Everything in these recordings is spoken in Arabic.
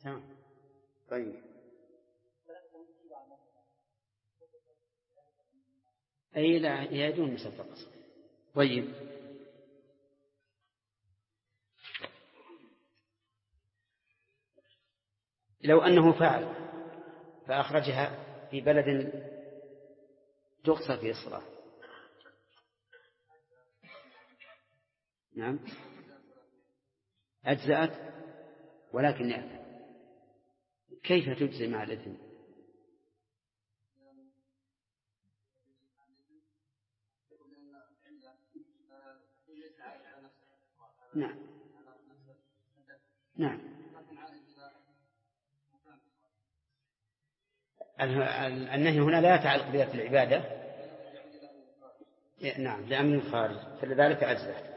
تمام. طيب أي لا يدون مسافة قصر. طيب لو أنه فعل فأخرجها في بلد تقصر فيه الصلاة، نعم أجزأت ولكن يأثم. كيف تجزي مع الإثم؟ نعم نعم. النهي هنا لا يتعلق بذات العبادة، نعم لأمن الخارج، فلذلك أجزأت.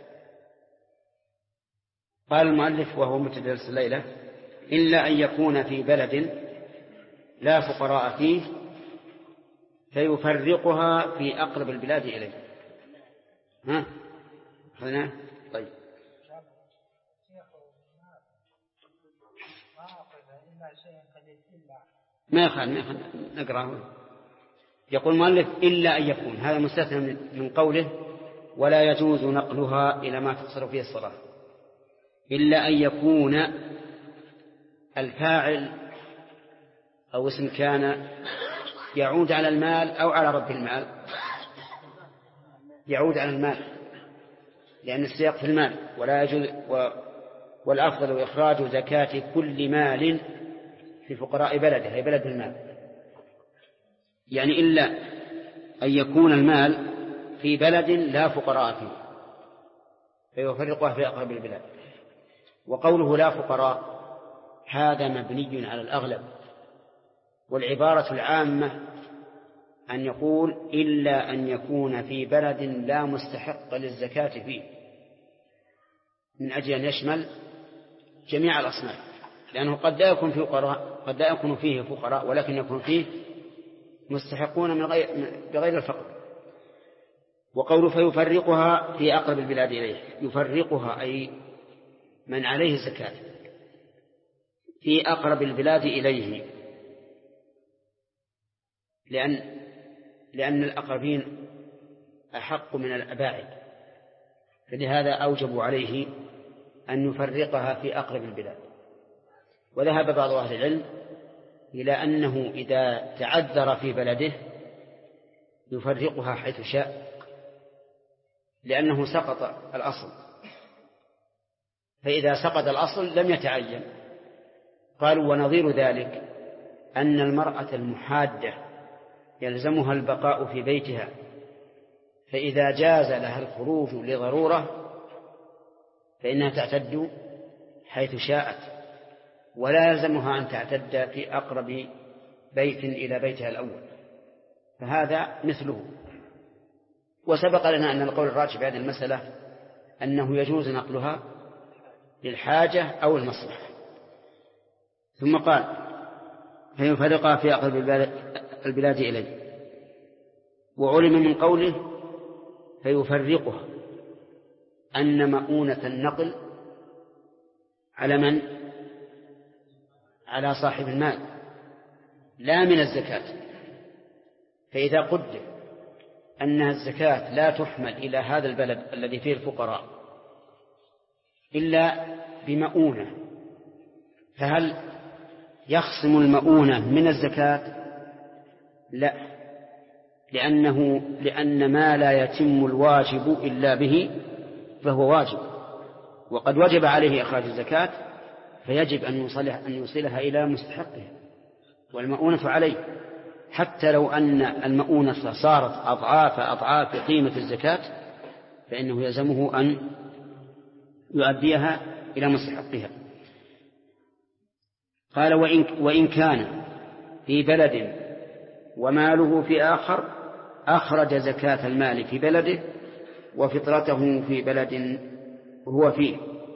قال المؤلف وهو متدرس الليلة: إلا أن يكون في بلد لا فقراء فيه فيفرقها في أقرب البلاد إليه. ها هنا طيب ما يخال نقرأه. يقول المؤلف: إلا أن يكون، هذا مستثنى من قوله ولا يجوز نقلها إلى ما تقصر فيه الصلاة. إلا أن يكون الفاعل أو اسم كان يعود على المال أو على رب المال. يعود على المال لأن السياق في المال، ولا يجوز والأفضل إخراج زكاة كل مال في فقراء بلده، أي بلد المال. يعني إلا أن يكون المال في بلد لا فقراء فيه فيفرقها في أقرب البلاد. وقوله لا فقراء هذا مبني على الأغلب، والعبارة العامة أن يقول إلا أن يكون في بلد لا مستحق للزكاة فيه، من أجل أن يشمل جميع الأصناف، لأنه قد لا يكون فيه فقراء، قد لا يكون فيه فقراء ولكن يكون فيه مستحقون بغير الفقر. وقوله فيفرقها في أقرب البلاد إليه، يفرقها أي من عليه الزكاة في أقرب البلاد إليه، لأن الأقربين أحق من الأباعد، فلهذا أوجبوا عليه أن يفرقها في أقرب البلاد. وذهب بعض أهل العلم إلى أنه إذا تعذر في بلده يفرقها حيث شاء، لأنه سقط الأصل، فإذا سقط الأصل لم يتعين. قالوا ونظير ذلك أن المرأة المحادة يلزمها البقاء في بيتها، فإذا جاز لها الخروج لضرورة فإنها تعتد حيث شاءت، ولا يلزمها أن تعتد في أقرب بيت إلى بيتها الأول، فهذا مثله. وسبق لنا أن القول الراجح في هذه المسألة أنه يجوز نقلها للحاجة أو المصلحة. ثم قال فيفرقها في أقرب البلاد إليه. وعلم من قوله فيفرقها أن مؤونة النقل على من؟ على صاحب المال لا من الزكاة. فإذا قدر أن الزكاة لا تحمل إلى هذا البلد الذي فيه الفقراء إلا بمؤونة، فهل يخصم المؤونة من الزكاة؟ لا، لأن ما لا يتم الواجب إلا به فهو واجب، وقد وجب عليه إخراج الزكاة فيجب أن يوصلها إلى مستحقها، والمؤونة عليه، حتى لو أن المؤونة صارت أضعاف قيمة الزكاة فإنه يلزمه أن يؤديها إلى مستحقها. قال وإن كان في بلد وماله في آخر أخرج زكاة المال في بلده وفطرته في بلد هو فيه.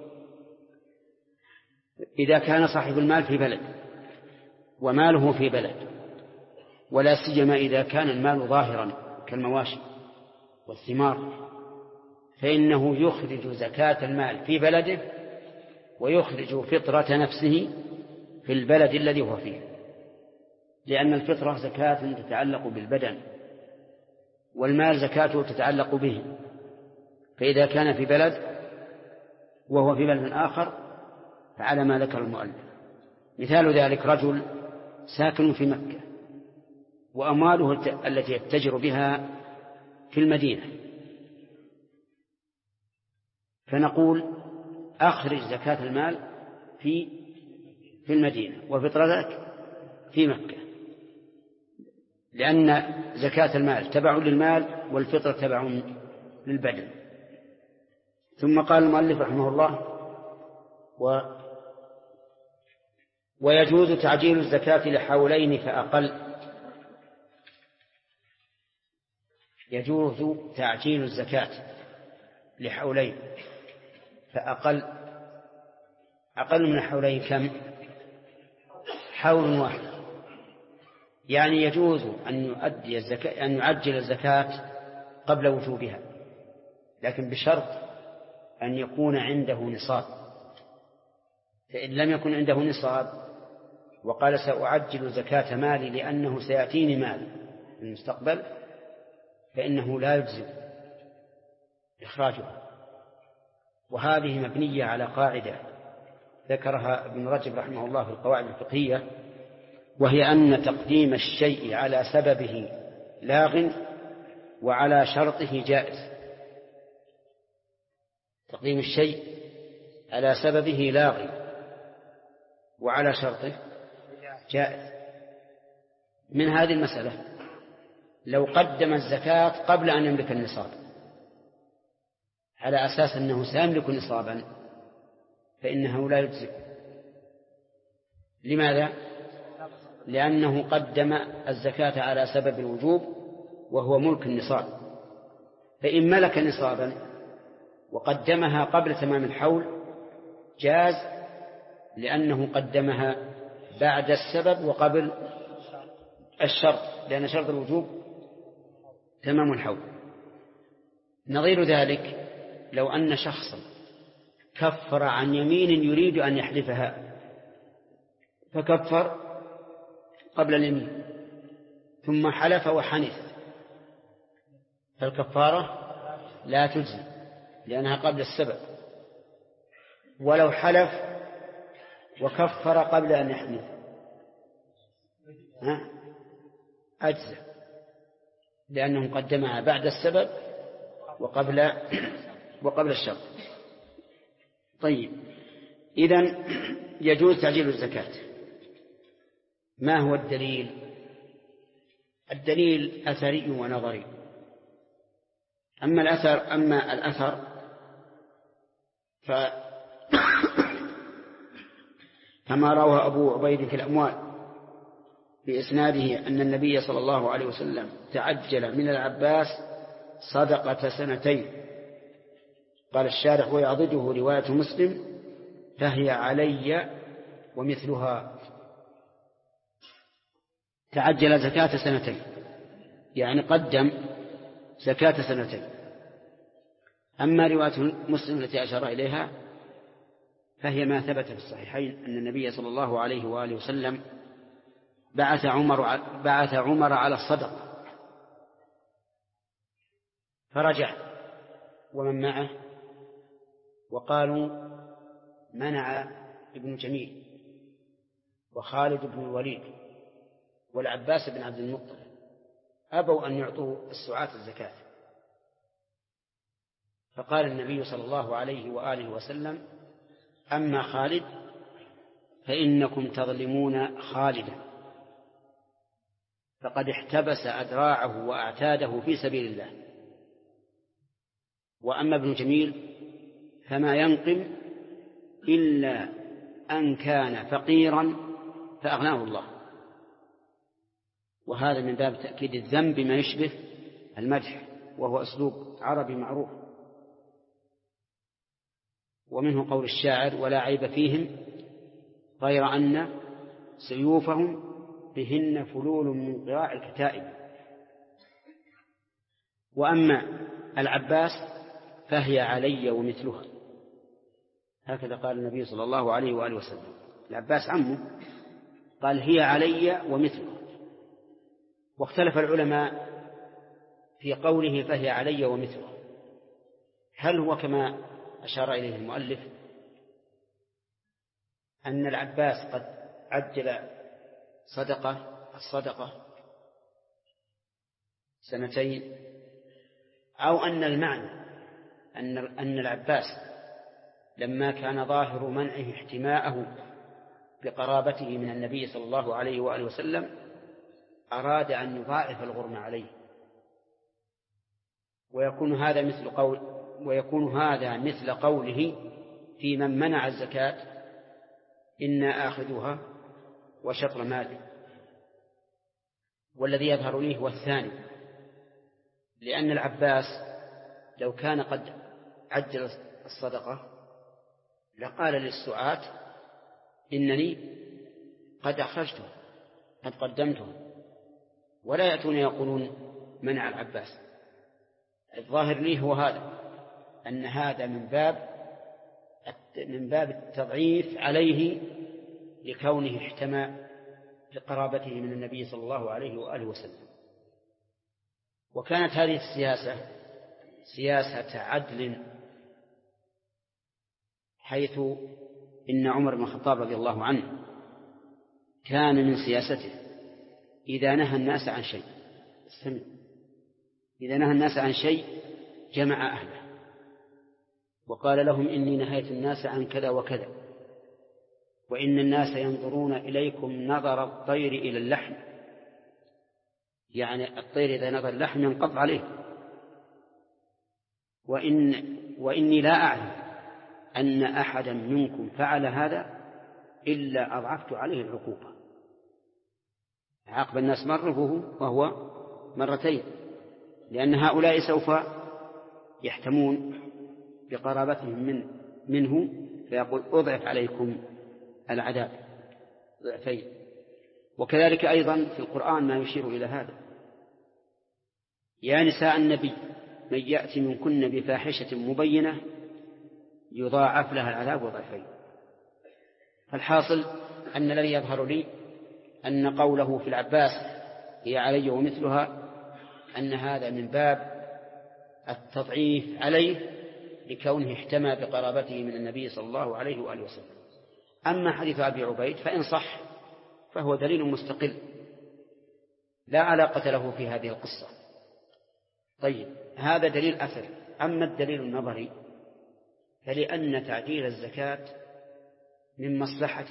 إذا كان صاحب المال في بلد وماله في بلد، ولا سيما إذا كان المال ظاهرا كالمواشي والثمار، فإنه يخرج زكاة المال في بلده ويخرج فطرة نفسه في البلد الذي هو فيه، لأن الفطرة زكاة تتعلق بالبدن، والمال زكاته تتعلق به. فإذا كان في بلد وهو في بلد آخر فعلى ما ذكر المؤلف. مثال ذلك رجل ساكن في مكة وأمواله التي يتجر بها في المدينة، فنقول أخرج زكاة المال في المدينة وفطرتك في مكة، لأن زكاة المال تبع للمال والفطرة تبع للبدن. ثم قال المؤلف رحمه الله: ويجوز تعجيل الزكاة لحولين فأقل. يجوز تعجيل الزكاة لحولين فأقل. أقل من حولين كم؟ حول واحد. يعني يجوز أن يعجل الزكاة قبل وجوبها، لكن بشرط أن يكون عنده نصاب. فإن لم يكن عنده نصاب وقال سأعجل زكاة مالي لأنه سيأتيني مال في المستقبل، فإنه لا يجزم إخراجها. وهذه مبنية على قاعدة ذكرها ابن رجب رحمه الله في القواعد الفقهية، وهي أن تقديم الشيء على سببه لاغ وعلى شرطه جائز. تقديم الشيء على سببه لاغ وعلى شرطه جائز. من هذه المسألة لو قدم الزكاة قبل أن يملك النصاب على أساس أنه سيملك نصابا فإنه لا يجزئ. لماذا؟ لأنه قدم الزكاة على سبب الوجوب وهو ملك النصاب. فإن ملك نصابا وقدمها قبل تمام الحول جاز، لأنه قدمها بعد السبب وقبل الشرط، لأن شرط الوجوب تمام الحول. نظير ذلك لو أن شخصا كفر عن يمين يريد أن يحلفها فكفر قبل اليمين ثم حلف وحنث، فالكفارة لا تجزي لأنها قبل السبب. ولو حلف وكفر قبل أن يحنث أجزى، لأنه قدمها بعد السبب وقبل الشرط. طيب، إذن يجوز تعجيل الزكاة. ما هو الدليل؟ الدليل أثري ونظري. أما الأثر كما روى أبو عبيد في الأموال بإسناده أن النبي صلى الله عليه وسلم تعجل من العباس صدقة سنتين. قال الشارح ويعضده رواية مسلم فهي علي ومثلها. تعجل زكاة سنتين يعني قدم زكاة سنتين. أما رواية مسلم التي أشار إليها فهي ما ثبت في الصحيحين أن النبي صلى الله عليه وآله وسلم بعث عمر على الصدقة فرجع ومن معه، وقالوا منع ابن جميل وخالد بن الوليد والعباس بن عبد المطلب أبوا أن يعطوا السعاة الزكاة. فقال النبي صلى الله عليه وآله وسلم أما خالد فإنكم تظلمون خالدا فقد احتبس أذراعه وأعتاده في سبيل الله، وأما ابن جميل فما ينقم إلا أن كان فقيرا فأغناه الله. وهذا من باب تأكيد الذم بما يشبه المدح، وهو أسلوب عربي معروف. ومنه قول الشاعر ولا عيب فيهم غير أن سيوفهم بهن فلول من قراع الكتائب. وأما العباس فهي علي ومثلها، هكذا قال النبي صلى الله عليه وآله وسلم. العباس عمه قال هي علي ومثلها. واختلف العلماء في قوله فهي علي ومثلها، هل هو كما أشار إليه المؤلف أن العباس قد عجل الصدقة 2 أو أن المعنى أن العباس لما كان ظاهر منعه احتماءه بقرابته من النبي صلى الله عليه وآله وسلم أراد أن يضاعف الغرم عليه، ويكون هذا مثل قوله في من منع الزكاة إنا آخذها وشطر ماله. والذي يظهر لي هو الثاني، لأن العباس لو كان قد عجل الصدقة لقال للسعاة إنني قد أخرجته قد قدمته، ولا يأتون يقولون منع العباس. الظاهر لي هو هذا، أن هذا من باب التضعيف عليه لكونه احتمى بقرابته من النبي صلى الله عليه وآله وسلم. وكانت هذه السياسة سياسة عدل، حيث إن عمر بن الخطاب رضي الله عنه كان من سياسته إذا نهى الناس عن شيء جمع أهله وقال لهم إني نهيت الناس عن كذا وكذا، وإن الناس ينظرون إليكم نظر الطير إلى اللحم، يعني الطير إذا نظر اللحم ينقض عليه، وإني لا أعلم أن أحدا منكم فعل هذا إلا أضعفت عليه العقوبة. عاقب الناس مرة وهو 2، لأن هؤلاء سوف يحتمون بقرابتهم منه، فيقول أضعف عليكم العذاب ضعفين. وكذلك أيضا في القرآن ما يشير إلى هذا: يا نساء النبي من يأتي منكن بفاحشة مبينة يضاعف لها العذاب ضعفين. فالحاصل أن الذي يظهر لي أن قوله في العباس هي علي ومثلها أن هذا من باب التضعيف عليه لكونه احتمى بقرابته من النبي صلى الله عليه وآله وسلم. أما حديث أبي عبيد فإن صح فهو دليل مستقل لا علاقة له في هذه القصة. طيب، هذا دليل أثري. أما الدليل النظري فلأن تعجيل الزكاة من مصلحة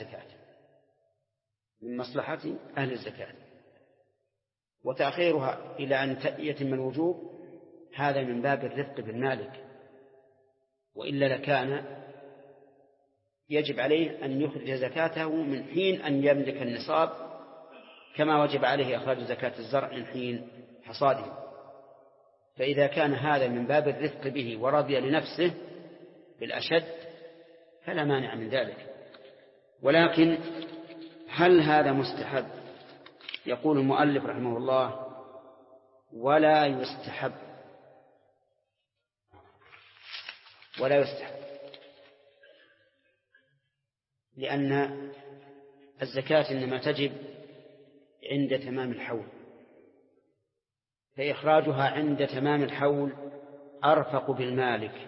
أهل الزكاة، وتأخيرها إلى أن يتم الوجوب هذا من باب الرفق بالمالك، وإلا لكان يجب عليه أن يخرج زكاته من حين أن يملك النصاب، كما وجب عليه إخراج زكاة الزرع من حين حصاده. فإذا كان هذا من باب الرفق به ورضي لنفسه بالأشد فلا مانع من ذلك. ولكن هل هذا مستحب؟ يقول المؤلف رحمه الله: ولا يستحب. لأن الزكاة إنما تجب عند تمام الحول، فإخراجها عند تمام الحول أرفق بالمالك،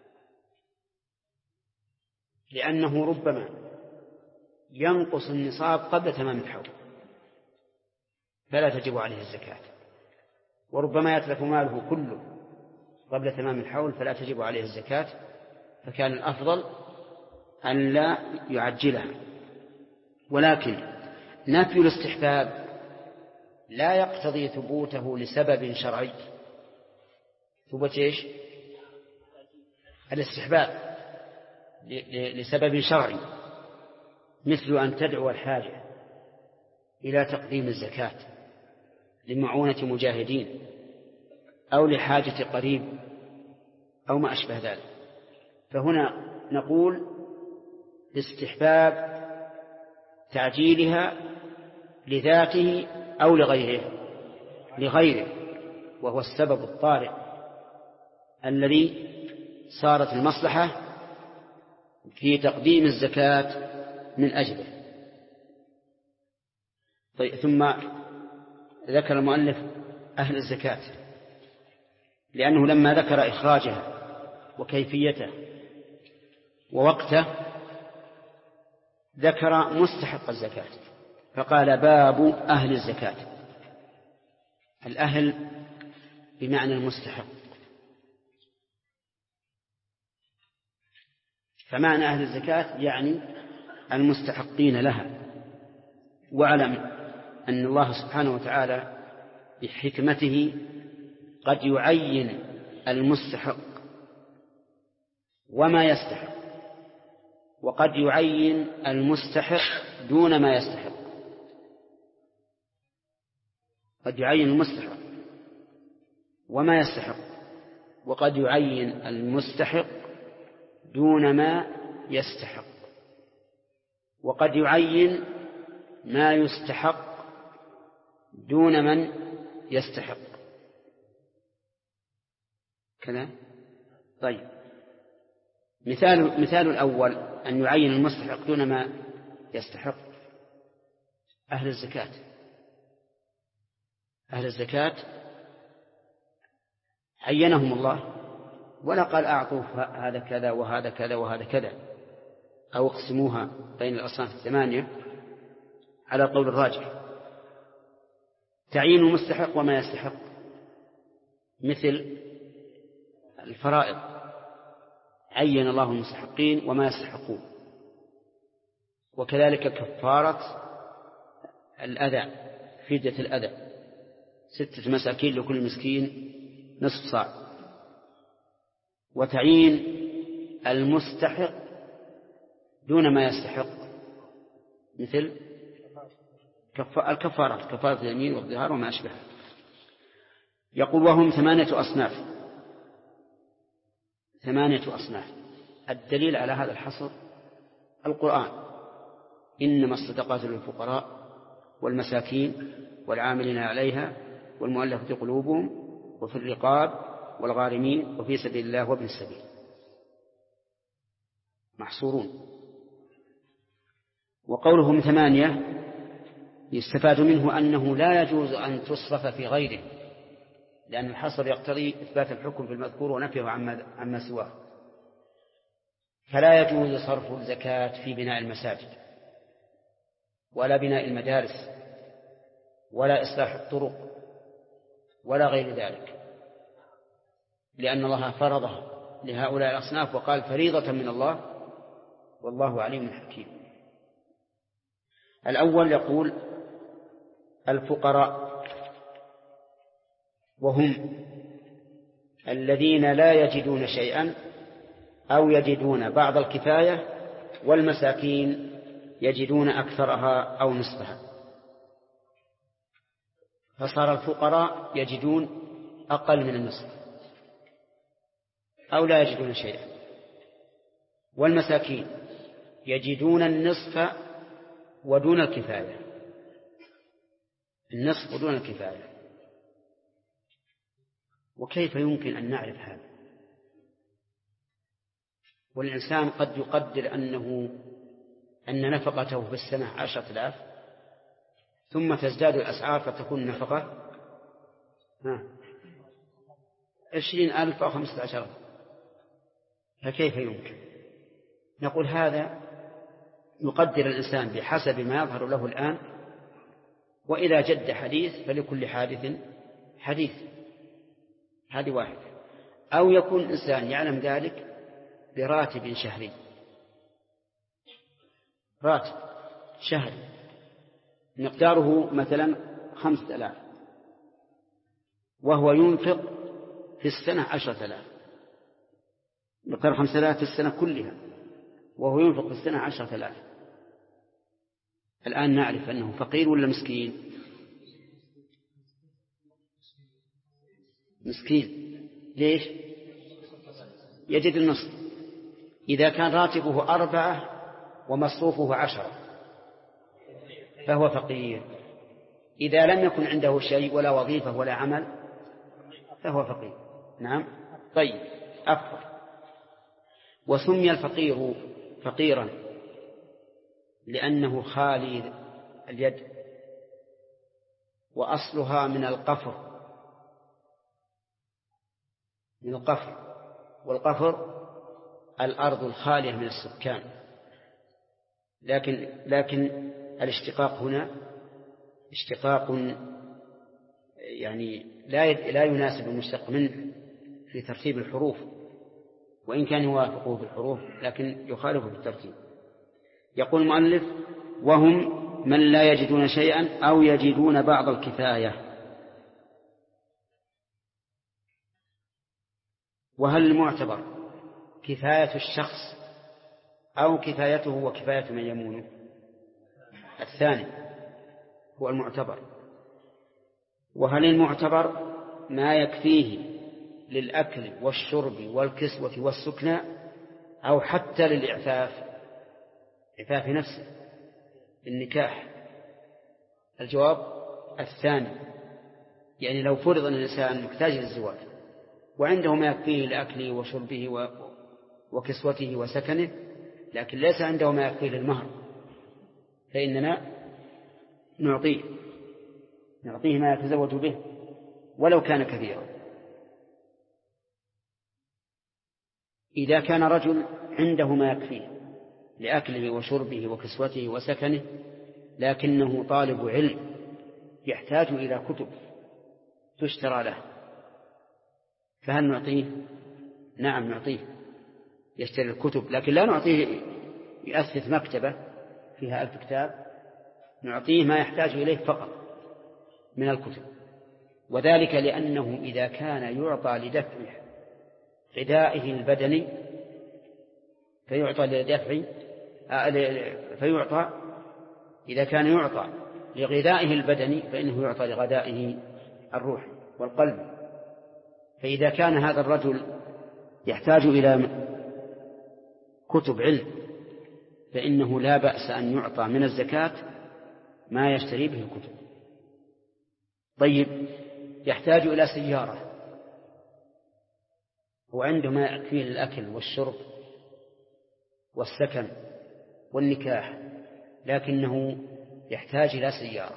لأنه ربما ينقص النصاب قبل تمام الحول فلا تجب عليه الزكاة، وربما يتلف ماله كله قبل تمام الحول فلا تجب عليه الزكاة، فكان الأفضل أن لا يعجلها. ولكن نفي الاستحباب لا يقتضي ثبوته لسبب شرعي. ثبوت إيش؟ الاستحباب لسبب شرعي، مثل أن تدعو الحاجة إلى تقديم الزكاة لمعونة مجاهدين أو لحاجة قريب أو ما أشبه ذلك. فهنا نقول لاستحباب تعجيلها لذاته أو لغيره، وهو السبب الطارئ الذي صارت المصلحة في تقديم الزكاة من أجله. طيب ثم ذكر المؤلف أهل الزكاة لأنه لما ذكر إخراجها وكيفيته ووقته ذكر مستحق الزكاة فقال باب أهل الزكاة. الأهل بمعنى المستحق، فمعنى أهل الزكاة يعني المستحقين لها. واعلم أن الله سبحانه وتعالى بحكمته قد يعين المستحق وما يستحق، وقد يعين المستحق دون ما يستحق. قد يعين المستحق وما يستحق، وقد يعين المستحق دون ما يستحق، وقد يعين ما يستحق دون من يستحق كذا. طيب مثال الأول أن يعين المستحق دون ما يستحق أهل الزكاة. أهل الزكاة عينهم الله ولا قال أعطوا هذا كذا وهذا كذا وهذا كذا أو اقسموها بين الأصناف الثمانية على قول الراجح. تعيين المستحق وما يستحق مثل الفرائض عين الله المستحقين وما يستحقون، وكذلك كفارة الأذى فدية الأذى 6 مساكين لكل مسكين نصف صاع. وتعيين المستحق دون ما يستحق مثل الكفارة كفارة اليمين والظهار وما أشبه. يقول وهم 8 أصناف. 8 أصناف. الدليل على هذا الحصر القرآن: إنما الصدقات للفقراء والمساكين والعاملين عليها والمؤلفة قلوبهم وفي الرقاب والغارمين وفي سبيل الله وابن السبيل. محصورون. وقولهم 8 يستفاد منه أنه لا يجوز أن تصرف في غيره، لأن الحصر يقتضي إثبات الحكم في المذكور ونفيه عما سواه. فلا يجوز صرف الزكاة في بناء المساجد ولا بناء المدارس ولا إصلاح الطرق ولا غير ذلك، لأن الله فرضها لهؤلاء الأصناف وقال فريضة من الله والله عليم حكيم. الأول يقول الفقراء، وهم الذين لا يجدون شيئا أو يجدون بعض الكفاية، والمساكين يجدون أكثرها أو نصفها. فصار الفقراء يجدون أقل من النصف أو لا يجدون شيئا، والمساكين يجدون النصف ودون الكفاية. النصف ودون الكفاية. وكيف يمكن أن نعرف هذا؟ والإنسان قد يقدر أن نفقته في السنة 10,000 ثم تزداد الأسعار فتكون النفقة 20,000 أو 15,000. فكيف يمكن؟ نقول هذا يقدر الإنسان بحسب ما يظهر له الآن، وإذا جد حديث فلكل حادث حديث. هذه واحدة. أو يكون الإنسان يعلم ذلك براتب شهري، راتب شهري مقداره مثلا 5,000 وهو ينفق في السنة 10,000. مقدار 5,000 في السنة كلها وهو ينفق في السنة 10,000. الآن نعرف أنه فقير ولا مسكين؟ مسكين. ليش؟ يجد النصف. إذا كان راتبه 4 ومصروفه 10 فهو فقير. إذا لم يكن عنده شيء ولا وظيفة ولا عمل فهو فقير. نعم. طيب أفضل. وسمي الفقير فقيرا لأنه خالي اليد، وأصلها من القفر، من القفر، والقفر الأرض الخالية من السكان. لكن الاشتقاق هنا اشتقاق يعني لا يناسب المشتق منه في ترتيب الحروف، وإن كان يوافقه في الحروف لكن يخالفه في الترتيب. يقول المؤلف: وهم من لا يجدون شيئا أو يجدون بعض الكفاية. وهل المعتبر كفاية الشخص أو كفايته وكفاية من يمونه؟ الثاني هو المعتبر. وهل المعتبر ما يكفيه للأكل والشرب والكسوة والسكنى أو حتى للإعفاف، إعفاف نفسه النكاح؟ الجواب الثاني، يعني لو فرض أن الإنسان محتاج للزواج وعنده ما يكفيه لأكله وشربه وكسوته وسكنه، لكن ليس عنده ما يكفيه للمهر، فإننا نعطيه ما يتزوج به ولو كان كثيرا. إذا كان رجل عنده ما يكفيه لأكله وشربه وكسوته وسكنه لكنه طالب علم يحتاج إلى كتب تشترى له، فهل نعطيه؟ نعم نعطيه، يشتري الكتب، لكن لا نعطيه يأسس مكتبة فيها 1000 كتاب، نعطيه ما يحتاج إليه فقط من الكتب. وذلك لأنه إذا كان يعطى لدفع غذائه البدني إذا كان يعطى لغذائه البدني فإنه يعطى لغذائه الروح والقلب. فإذا كان هذا الرجل يحتاج إلى كتب علم فإنه لا بأس أن يعطى من الزكاة ما يشتري به الكتب. طيب، يحتاج إلى سيارة وعنده ما يكفيه للأكل والشرب والسكن والنكاح، لكنه يحتاج إلى سيارة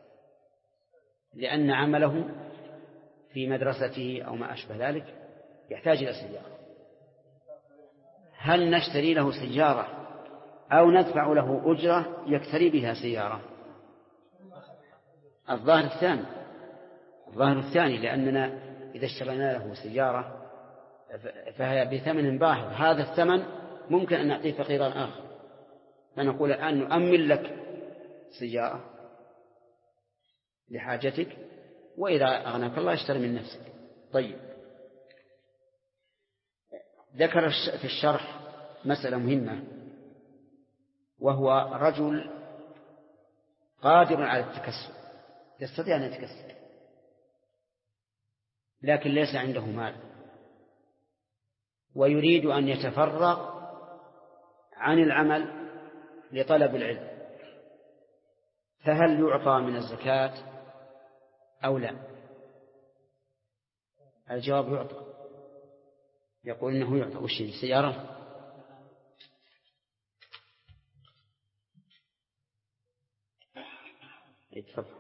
لأن عمله في مدرسته أو ما أشبه ذلك يحتاج إلى سيارة. هل نشتري له سيارة أو ندفع له أجرة يكتري بها سيارة؟ الظاهر الثاني، لأننا إذا اشترينا له سيارة فهي بثمن باهظ، هذا الثمن ممكن أن نعطيه فقيرا آخر، فنقول الآن نؤمن لك سيارة لحاجتك وإذا أغناك الله اشتري من نفسك. طيب، ذكر في الشرح مسألة مهمة، وهو رجل قادر على التكسب، يستطيع أن يتكسب لكن ليس عنده مال ويريد أن يتفرغ عن العمل لطلب العلم، فهل يعطى من الزكاة أو لا؟ الجواب يعطى. يقول إنه يعطى. وش السيارة؟ يتفضل.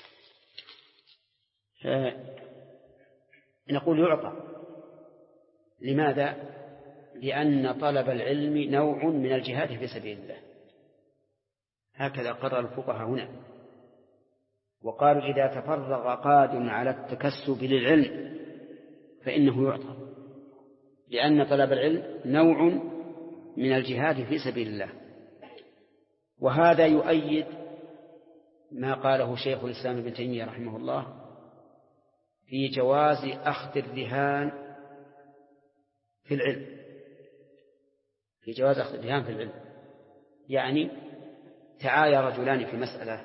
نقول يعطى. لماذا؟ لأن طلب العلم نوع من الجهاد في سبيل الله، هكذا قرر الفقهاء هنا، وقالوا إذا تفرغ قادر على التكسب للعلم فإنه يعطى، لأن طلب العلم نوع من الجهاد في سبيل الله. وهذا يؤيد ما قاله شيخ الإسلام ابن تيمية رحمه الله في جواز أخذ الرهان في العلم، في جواز أخذ الرهان في العلم. يعني تعايا رجلان في مسألة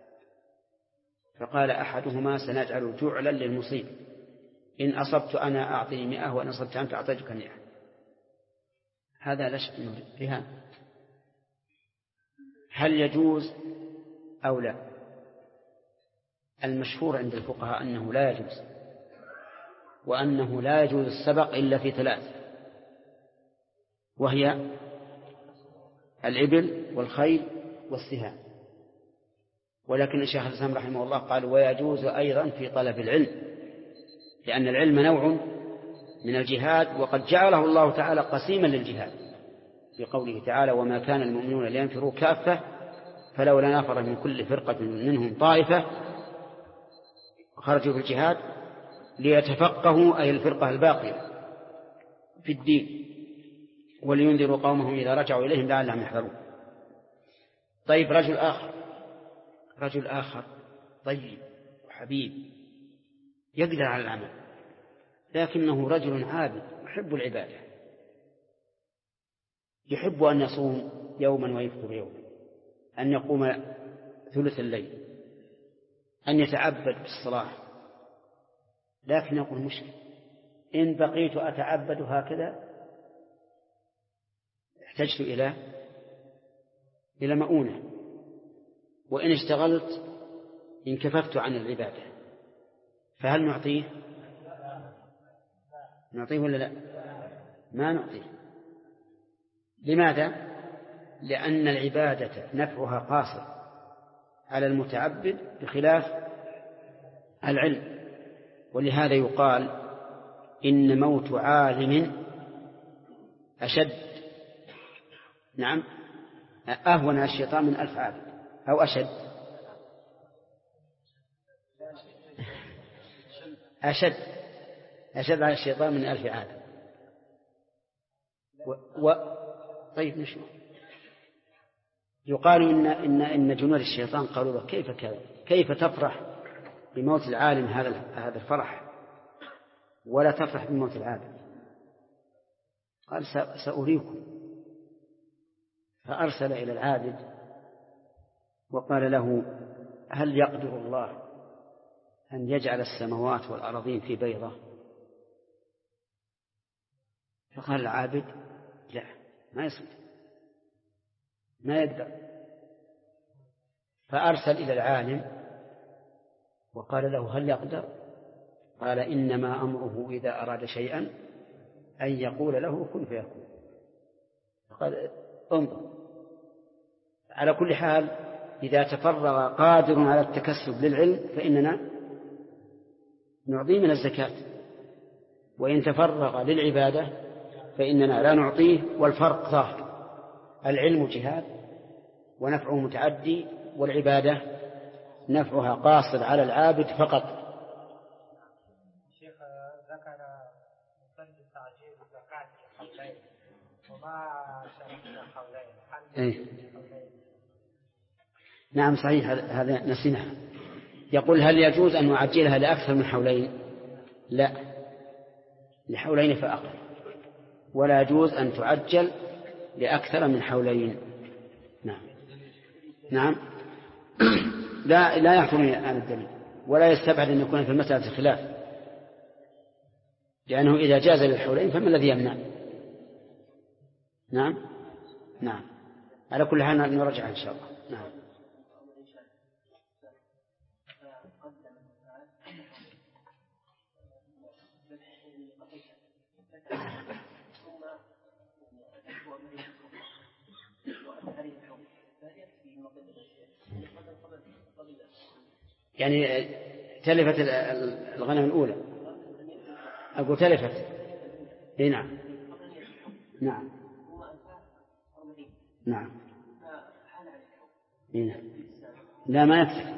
فقال أحدهما سنجعل جعلا للمصيب، إن أصبت أنا أعطني 100 وإن أصبت أنت أعطيتك 100. هذا لا شك أنه رهان. هل يجوز أو لا؟ المشهور عند الفقهاء أنه لا يجوز، وأنه لا يجوز السبق إلا في 3، وهي: 1 الإبل والخيل والسهام. ولكن الشيخ الإسلام رحمه الله قال ويجوز أيضا في طلب العلم، لأن العلم نوع من الجهاد، وقد جعله الله تعالى قسيما للجهاد في قوله تعالى وما كان المؤمنون لينفروا كافة فلولا نفر من كل فرقة منهم طائفة خرجوا في الجهاد ليتفقهوا، أي الفرقة الباقية، في الدين ولينذروا قومهم إذا رجعوا إليهم لعلهم يحذرون. طيب رجل آخر طيب وحبيب يقدر على العمل، لكنه رجل عابد يحب العبادة، يحب أن يصوم يوما ويفطر يوما، أن يقوم ثلث الليل، أن يتعبد بالصلاة، لكن يقول مشكلة إن بقيت أتعبد هكذا احتجت إلى مؤونة، وإن اشتغلت انكففت عن العبادة، فهل نعطيه ولا لا؟ ما نعطيه. لماذا؟ لأن العبادة نفعها قاصر على المتعبد بخلاف العلم، ولهذا يقال إن موت عالم أشد، نعم، أهون على الشيطان من 1000 عابد، أو أشد على الشيطان من 1000 عابد. طيب نشوف. يقال إن جنود الشيطان قالوا له كيف كذا، كيف تفرح بموت العالم هذا الفرح ولا تفرح بموت العابد؟ قال سأريكم. فأرسل إلى العابد وقال له هل يقدر الله أن يجعل السماوات والأرضين في بيضة؟ فقال العابد لا، ما يصدق، ما يقدر. فأرسل إلى العالم وقال له هل يقدر؟ قال إنما أمره إذا أراد شيئا أن يقول له كن فيكون. قال انظر، على كل حال إذا تفرغ قادر على التكسب للعلم فإننا نعطيه من الزكاة، وإن تفرغ للعبادة فإننا لا نعطيه، والفرق ظاهر، العلم جهاد ونفعه متعدي، والعبادة نفعها قاصر على العابد فقط. شيخ ذكر مصلي تعجيل زكاة الحولين وما شرط الحولين. نعم صحيح، هذا نسيناه. يقول هل يجوز أن نعجلها لأكثر من حولين؟ لا، لحولين فأقل، ولا يجوز أن تعجل لأكثر من حولين. نعم لا يحضرني الآن الدليل، ولا يستبعد أن يكون في المسألة خلاف، لأنه إذا جاز للحولين فما الذي يمنع؟ نعم على كل حال نرجع إن شاء الله. نعم. يعني تلفت الغنم الأولى، أقول تلفت. نعم نعم نعم. لا ما يكفي،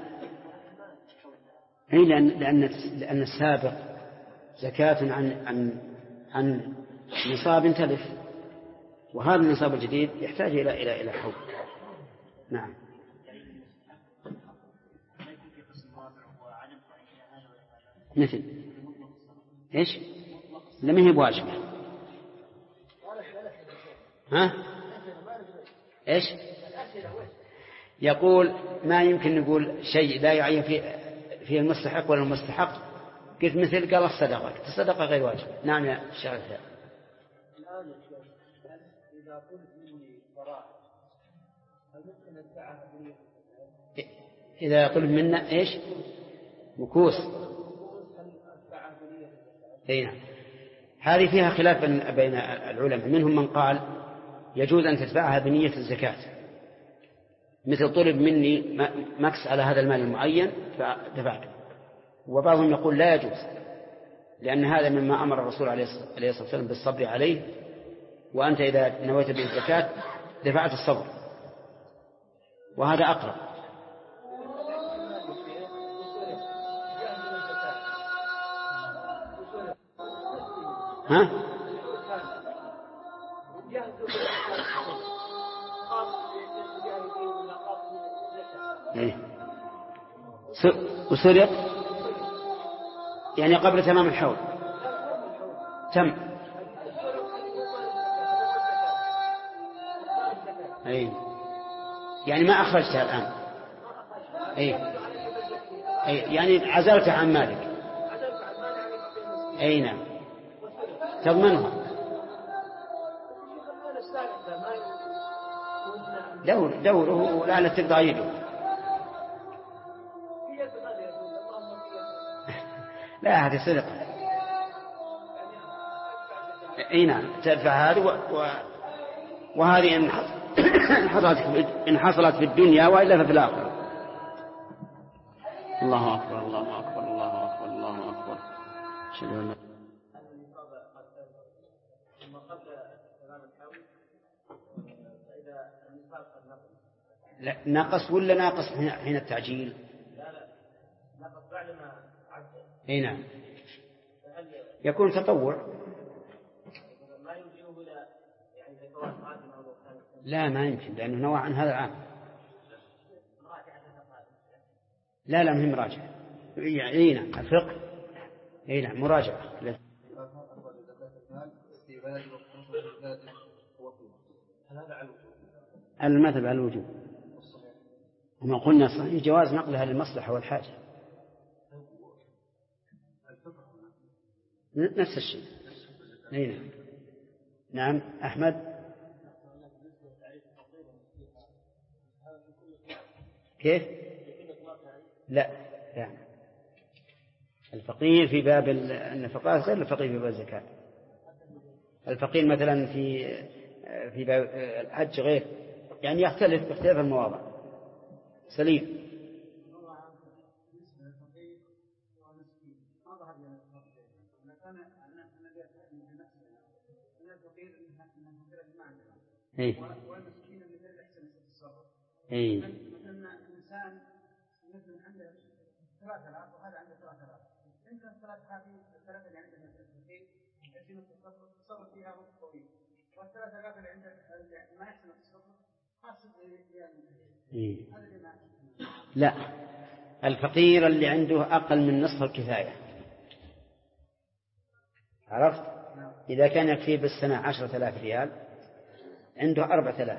لأن السابق زكاة عن نصاب تلف، وهذا النصاب الجديد يحتاج إلى حول. نعم. مثل إيش؟ لم هي بواجبة. ها؟ إيش؟ يقول ما يمكن نقول شيء لا يعين فيه المستحق ولا المستحق. قلت مثل قال الصدقة، الصدقة غير واجبة. نعم يا شيخ. الآن إذا قلت مني براء هل ممكن أدفعها بنية؟ إذا قلت منا إيش؟ مكوس. نعم. هذه فيها خلاف بين العلماء، منهم من قال يجوز أن تدفعها بنية الزكاة، مثل طلب مني مكس على هذا المال المعين فدفعته، وبعضهم يقول لا يجوز، لأن هذا مما أمر الرسول عليه الصلاة والسلام بالصبر عليه، وأنت إذا نويت به الزكاة دفعت الصبر، وهذا أقرب. ها؟ إيه. وسرق يعني قبل تمام الحول تم. أي يعني ما أخرجتها الآن. أي يعني عزلتها عن مالك. أي نعم تضمنها. دوره لا تقدر يده. لا هذه سرقة. اي نعم تدفع هذه وهذه إن حصلت في الدنيا وإلا ففي الآخرة. الله أكبر الله أكبر الله أكبر الله أكبر. لا ناقص ولا ناقص حين التعجيل؟ لا ناقص بعد ما عجل. اي نعم يكون تطوع. ما يمكنه لا يعني تطوع قادم او لا ما يمكن لانه نوع عن هذا العام. لا مهم مراجعة. اي نعم الفقه. اي نعم مراجعة. المذهب على الوجوب، وما قلنا صحيح جواز نقلها للمصلحة والحاجة. نفس الشيء. نعم أحمد كيف؟ لا الفقير في باب النفقات غير الفقير في باب الزكاة. الفقير مثلا في باب الحج غير، يعني يختلف باختلاف المواضع. سليم. والمسكين اللي لا يحسن التصرف. مثلا إنسان مثل عنده 3000 وهذا عنده 3000. يمكن الثلاثة اللي عنده المسكين يحسن التصرف فيها وقت طويل، وال3000 اللي عنده ما يحسن التصرف خاصة لا الفقير اللي عنده أقل من نصف الكفاية. عرفت؟ إذا كان يكفيه بالسنة 10,000 ريال عنده 4,000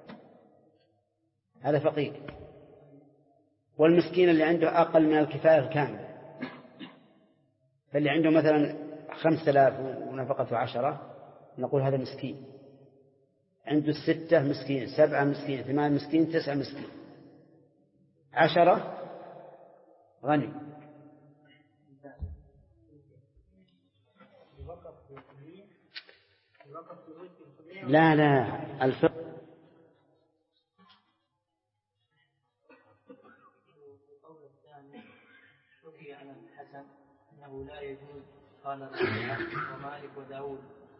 هذا فقير. والمسكين اللي عنده أقل من الكفاية الكاملة، فاللي عنده مثلا 5,000 ونفقته 10 نقول هذا مسكين. عنده 6 مسكين 7 مسكين 8 مسكين 9 مسكين 10 غني. لا الفقه عن الحسن أنه لا يجوز قال ربيعة ومالك وداود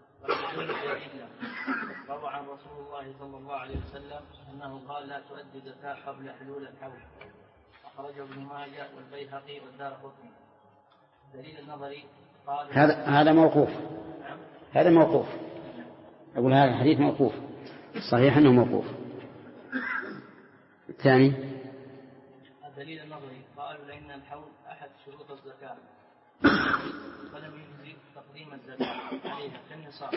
روى عن رسول الله صلى الله عليه وسلم أنه قال لا تؤدي الزكاة قبل حلول الحول. أخرجه ابن ماجه والبيهقي والدارقطني. دليل النظري قال هذا موقوف. هذا موقوف. أقول هذا الحديث موقوف صحيح أنه موقوف. الثاني الدليل النظري قالوا لأن الحول أحد شروط الزكاة فلم يجزي تقديم الزكاة عليها كالنصاب.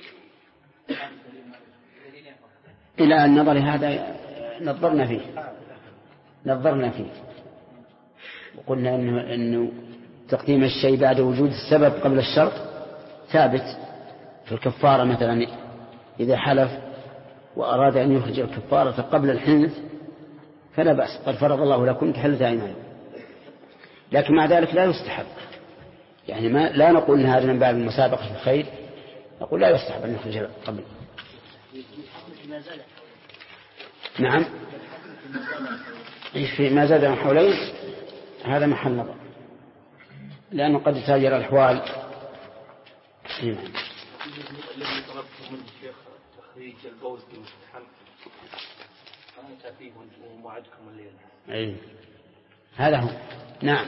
إلى النظر هذا نظرنا فيه وقلنا إنه تقديم الشيء بعد وجود السبب قبل الشرط ثابت. في الكفارة مثلا إذا حلف وأراد أن يخرج الكفارة قبل الحنث فلا بأس، قد فرض الله لكم تحلة أيمان. لكن مع ذلك لا يستحب، يعني لا نقول إن هذا من باب المسابقة في الخير، نقول لا يستحب أن يخرج قبل. نعم في ما زاد عن حولين هذا محل نظر، لأنه قد تغير الأحوال. الذي طلبته من الشيخ تخريج البول في المستحم أنا تأتيه وموعدكم الليلة. أي هذا هو. نعم.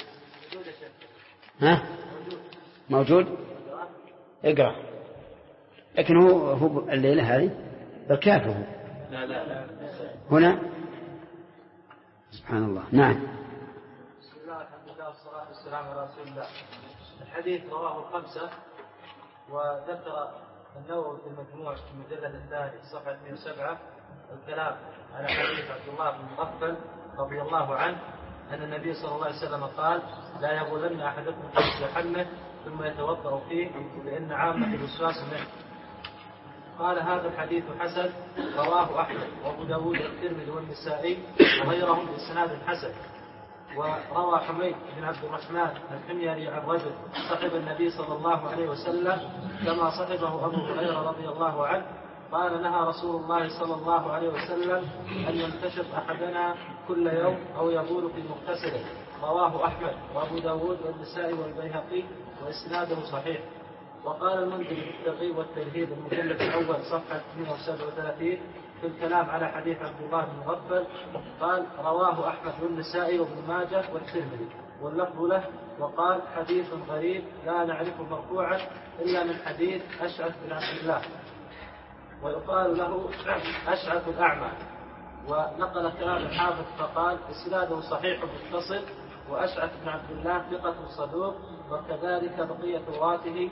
ها موجود. اقرأ. لكن هو الليلة هذه الكافر. لا هنا. سبحان الله. نعم. بسم الله الحمد لله والصلاة والسلام على رسول الله. الحديث رواه الخمسة، وذكر النووي في المجموع في المجلد الثاني صفحة 107 الكلام على حديث عبد الله بن مغفل رضي الله عنه أن النبي صلى الله عليه وسلم قال: لا يبولن أحدكم في مستحمه ثم يتوضأ فيه لأن عامة الوسواس منه. قال: هذا الحديث حسن، رواه أحمد وأبو داود والترمذي والنسائي وغيرهم بإسناد حسن. وروى حميد بن عبد الرحمن الحميري عن رجل صحب النبي صلى الله عليه وسلم كما صحبه أبو هريرة رضي الله عنه قال: نهى رسول الله صلى الله عليه وسلم أن ينتشط أحدنا كل يوم أو يبول في مغتسله. رواه أحمد وأبو داود والنسائي والبيهقي وإسناده صحيح. وقال المنذري في الترغيب والترهيب المجلد الأول صفحة 137 في الكلام على حديث عبد الله بن مغفل قال: رواه أحمد والنسائي وابن ماجه والترمذي واللفظ له. وقال: حديث غريب لا نعرفه مرفوعا إلا من حديث أشعث بن عبد الله، ويقال له أشعث الأعمى. ونقل كلام الحافظ فقال: إسناده صحيح متصل، وأشعث بن عبد الله ثقة صدوق، وكذلك بقية رواته.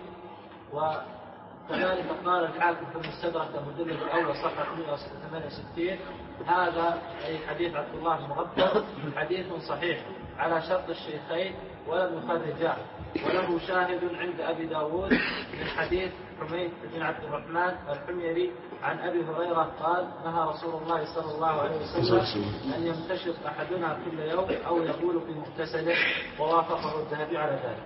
وكذلك قال الحاكم في المستدرك المجلد الأول صفحة 168: هذا أي حديث عبد الله بن مغفل حديث صحيح على شرط الشيخين ولم يخرجاه، وله شاهد عند أبي داود من حديث حميد بن عبد الرحمن الحميري عن أبي هريرة قال: نهى رسول الله صلى الله عليه وسلم أن يمتشط أحدنا كل يوم أو يبول في مغتسله، ووافقه الذهبي على ذلك.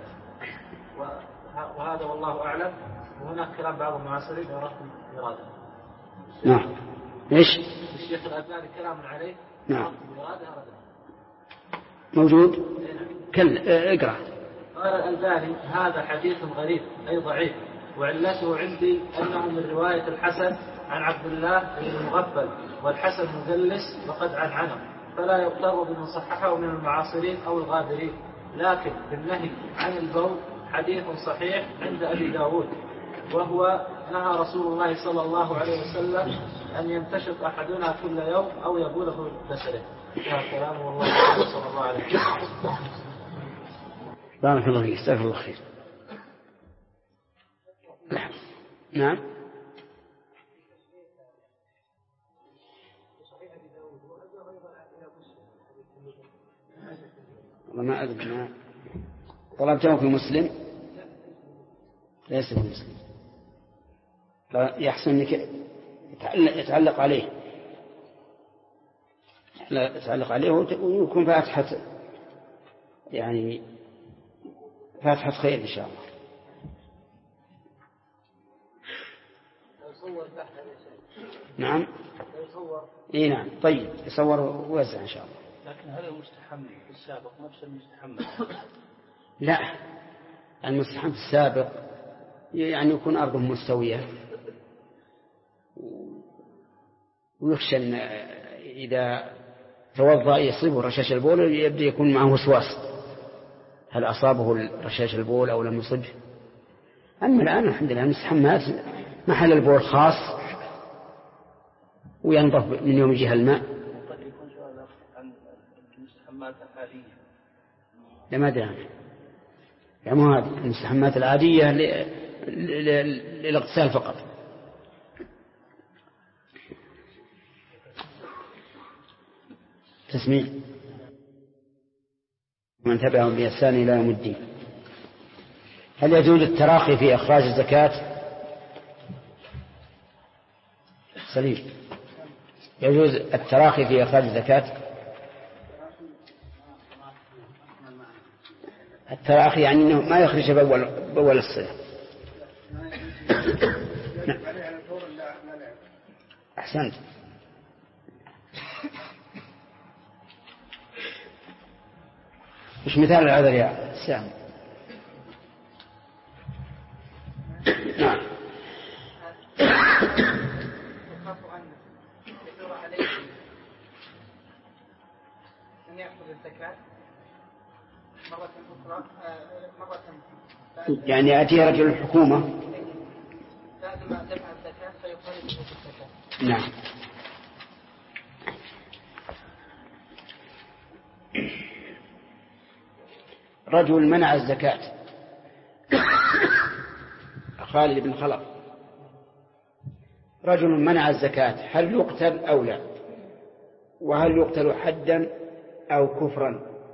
وهذا والله أعلم. وهناك كلام بعض المعاصرين يرقم الإرادة. نعم. إيش؟ الشيخ الألباني كلام عليه. نعم. الإرادة موجود. اقرأ. قال الألباني: هذا حديث غريب أي ضعيف، وعلته عندي أنه من رواية الحسن عن عبد الله بن المغفل، والحسن مدلس وقد عنعنه، فلا يغتر بمن صححه من المعاصرين أو الغابرين. لكن بالنهي عن البول حديث صحيح عند أبي داود، وهو: نهى رسول الله صلى الله عليه وسلم أن يمتشط أحدنا كل يوم أو يبول في مغتسله. هذا كلام والله صلى الله عليه وسلم. بارك الله فيك. استغفر الله خير. نعم. والله ما أدري. طلبته في مسلم ليس في مسلم. يحسن أنك يتعلق عليه، لا يتعلق عليه ويكون فاتحة، يعني فاتحة خير إن شاء الله. نعم. إيه نعم. طيب يصور ووزع إن شاء الله. لكن هذا المستحم في السابق نفس المستحم. لا، المستحم في السابق يعني يكون أرضه مستوية، ويخشى أن إذا توضأ يصيبه رشاش البول يبدأ يكون معه وسواس، هل أصابه رشاش البول أو لم يصبه. أما الآن الحمد لله المستحمات محل البول خاص وينظف من يوم يجيها الماء. قد يكون سؤال عن المستحمات الحالية. لما أدري يعني مو هذه المستحمات العادية للاغتسال فقط. تسميع من تبعهم بإحسان إلى يوم الدين. هل يجوز التراخي في إخراج الزكاة؟ سليم. يجوز التراخي في إخراج الزكاة. التراخي يعني أنه ما يخرج بأول الصلاة. نعم. أحسنت. مش مثال العذر يا سام؟ نعم. يخاف أن يدور عليه أن يأخذ الزكاة مرة أخرى يعني يأتي رجل الحكومة بعد ما دفع الزكاة فيطالبه بالزكاة. نعم. رجل منع الزكاة خالد بن خلف، رجل منع الزكاة هل يقتل أو لا؟ وهل يقتل حدا أو كفرا؟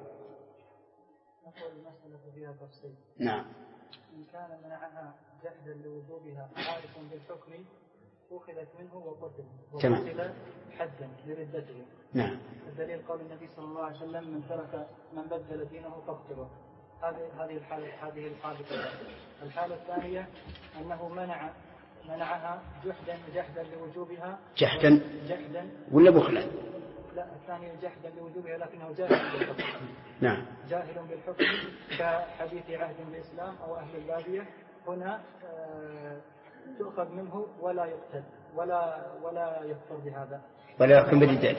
المسألة فيها تفصيل. نعم. إن كان منعها جحدا لوجوبها عارف بالحكم أخذت منه وقتل وقتل حدا لردته. نعم. الدليل قول النبي صلى الله عليه وسلم من بدل دينه فاقتله. هذه الحالة. الحالة الثانية أنه منعها جحدا لوجوبها. جحدا ولا بخلا؟ لا، الثاني جحدا لوجوبها لكنه جاهل بالحكم. نعم. جاهل بالحكم كحديث عهد بالإسلام أو أهل البادية. هنا تؤخذ منه ولا يقتل ولا يكفر بهذا. ولا يحكم بردته.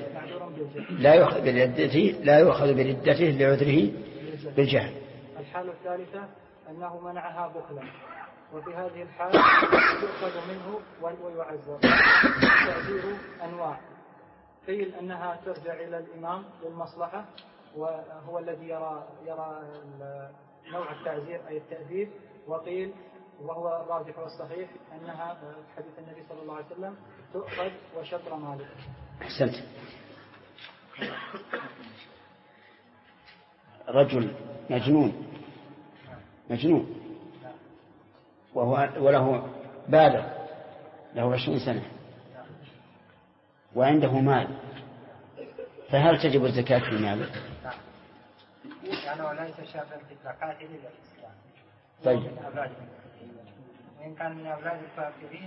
لا يؤخذ بردته لعذره بالجهل. الحالة الثالثة أنه منعها بخلا، وفي هذه الحال يؤخذ منه ويعزر. التعزير أنواع، قيل أنها ترجع إلى الإمام للمصلحة وهو الذي يرى نوع التعزير أي التأديب، وقيل وهو الراجح والصحيح أنها حديث النبي صلى الله عليه وسلم تؤخذ وشطر مالك. أحسنت. رجل مجنون وله بالغ له 20 سنة وعنده مال، فهل تجب الزكاة في ماله؟ يعني ليس شابا في الزكاة إلا الإسلام. طيب. وإن كان من أولاد الكافرين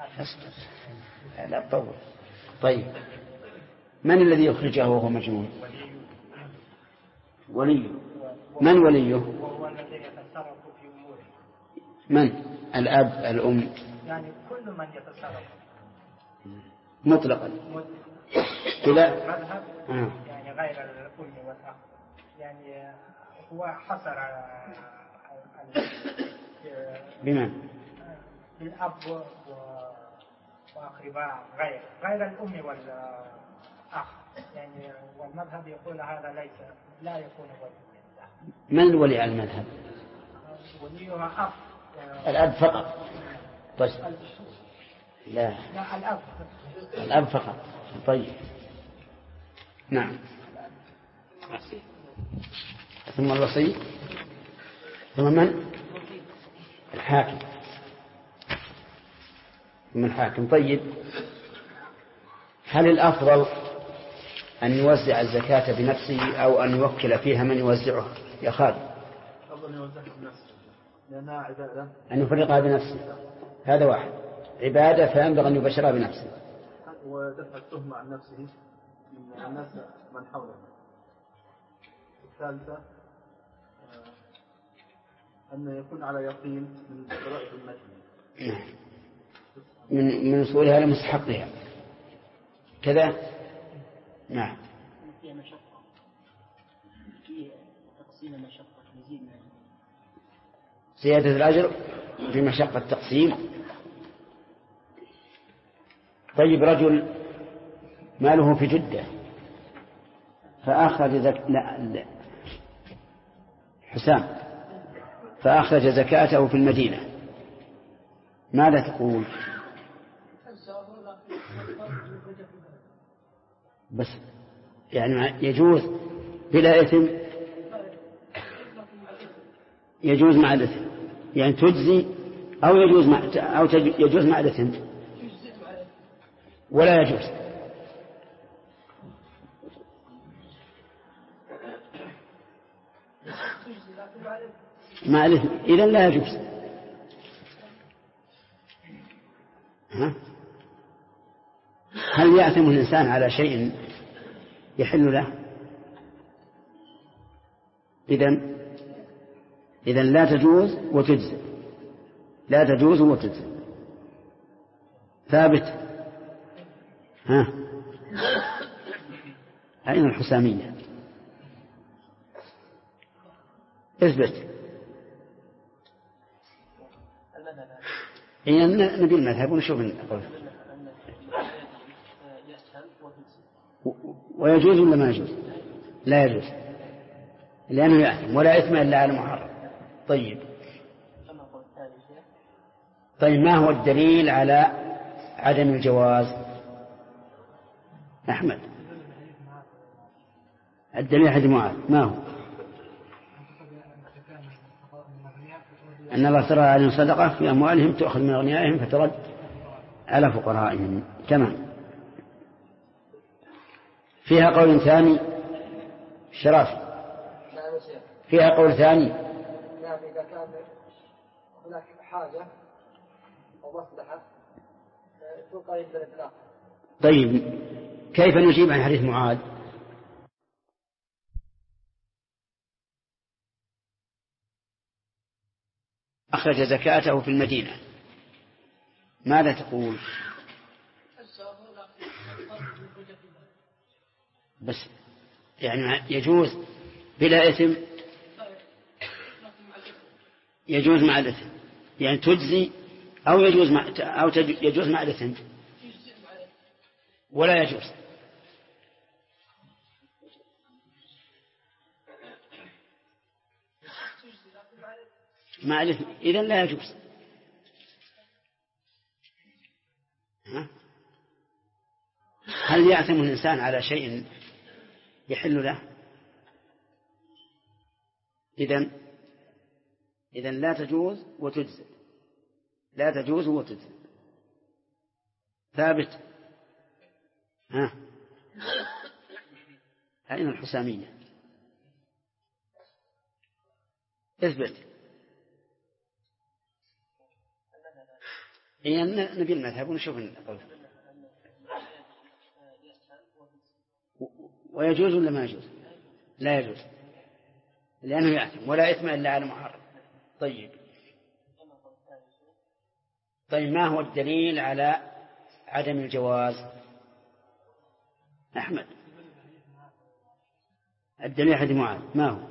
لا تطول. طيب، من الذي يخرجه وهو مجنون؟ وليه. من وليه؟ وهو الذي يتصرف في أموره. من؟ الأب، الأم؟ يعني كل من يتصرف مطلقا. كلا مذهب يعني غير الأم والأخ، يعني هو حصر بمن؟ بالأب وأقرباء غير الأم والأخ، يعني والمذهب يقول هذا لا يكون ولي. من الولي على المذهب؟ وليها أب. الأب فقط. طيب. لا الأب فقط. طيب. نعم. ثم الوصي، ثم من؟ الحاكم. ثم الحاكم. طيب، هل الأفضل أن يوزع الزكاة بنفسه أو أن يوكل فيها من يوزعه يا خالد؟ أفضل أن يوزعها بنفسه لأنها عبادة. أن يفرقها بنفسه، هذا واحد، عبادة فينبغي أن يبشرها بنفسه. ودفع التهمة عن نفسه من الناس من حوله. الثالثة أن يكون على يقين من فرائض المدني من وصولها لمستحقها كذا. نعم. فيها مشقة، في تقسيم المشقة يزيد من زيادة الأجر في مشقة التقسيم. طيب، رجل ماله في جدة حسام فأخرج زكاته في المدينة، ماذا تقول؟ بس يعني يجوز بلا إثم، يجوز مع الإثم، يعني تجزي أو يجوز مع الإثم ولا يجوز. مع الإثم إذن لا يجوز. هل يأثم الإنسان على شيء يحل له؟ إذن لا تجوز وتجزئ، لا تجوز وتجزئ. ثابت. ها، أين الحسامية؟ اثبت. نبي المذهب ونشوف القول. ويجوز ولا ما يجوز؟ لا يجوز، لأنه يأثم ولا إثم إلا على محرم. طيب ما هو الدليل على عدم الجواز؟ أحمد، الدليل حديث معاذ ما هو؟ أن الله ترى عليهم صدقة في أموالهم تأخذ من أغنيائهم فترد على فقرائهم. تمام. فيها قول ثاني الشرافي، فيها قول ثاني. نعم، إذا كان هناك حاجة أو مصلحة تلقى البلد الآخر. طيب كيف نجيب عن حديث معاذ؟ أخرج زكاته في المدينة، ماذا تقول؟ بس يعني يجوز بلا إثم، يجوز مع الإثم، يعني تجزي أو يجوز يجوز مع الإثم ولا يجوز مع الإثم، إذن لا يجوز. هل يعتم الإنسان على شيء يحل له؟ إذن لا تجوز وتجزئ، لا تجوز وتجزئ. ثابت. ها، أين الحسامية؟ اثبت. نبي المذهب ونشوف القول. ويجوز ولا ما يجوز؟ لا يجوز، لأنه يأثم ولا إثم إلا على محرم. طيب ما هو الدليل على عدم الجواز؟ أحمد، الدليل حديث معاذ ما هو؟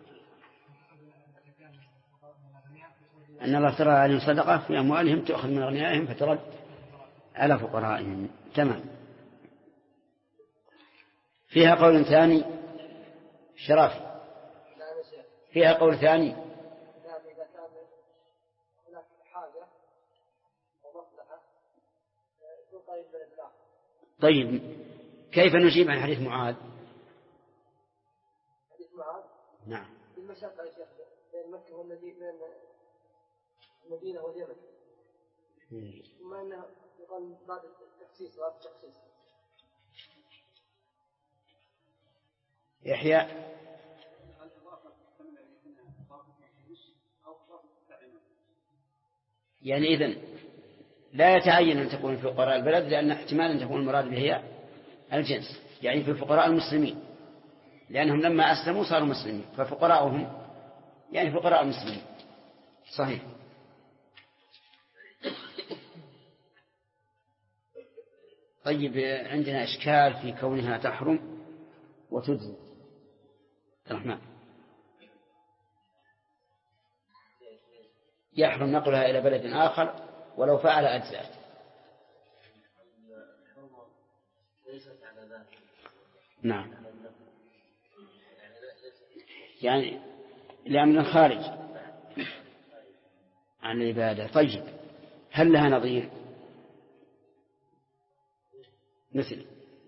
أن الله ترى عليهم صدقة في أموالهم تأخذ من أغنيائهم فترد على فقرائهم. تمام. فيها قول ثاني الشرافي، فيها قول ثاني. إذا كان هناك حاجة ومصلحة تلقى البلد الآخر. طيب كيف نجيب عن حديث معاذ؟ حديث معاذ نعم. بالمشقة يا شيخ بين مكة والمدينة، بين المدينة واليمن، ثم أنه يقال بعد التخصيص وهذا التخصيص. يحيى، يعني إذن لا يتعين أن تكون في فقراء البلد، لأن احتمال أن تكون المراد به هي الجنس، يعني في فقراء المسلمين، لأنهم لما أسلموا صاروا مسلمين، ففقراءهم يعني فقراء المسلمين. صحيح. طيب عندنا إشكال في كونها تحرم وتجزي. الرحمن، يحرم نقلها إلى بلد آخر ولو فعل أجزاء. نعم، يعني لأمر خارج عن العبادة. طيب هل لها نظير؟ مثل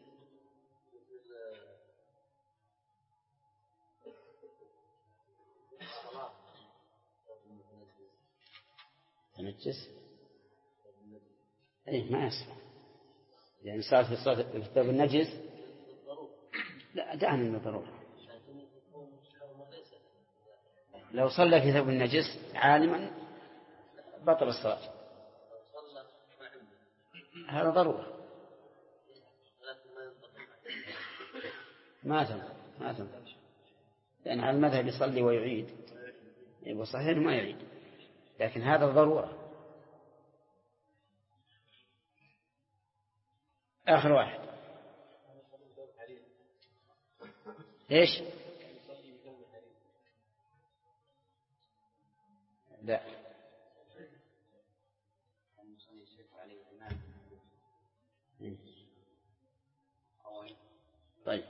تنجس؟ أي ما يصلح، يعني صار في الثوب النجس. لا، دعنا من الضرورة. لو صلى في ثوب النجس عالما بطل الصلاة، هذا ضرورة. ما تنفع. لأن على المذهب يصلي ويعيد، يبقى صحيح ما يعيد، لكن هذا ضرورة. آخر واحد إيش؟ لا طيب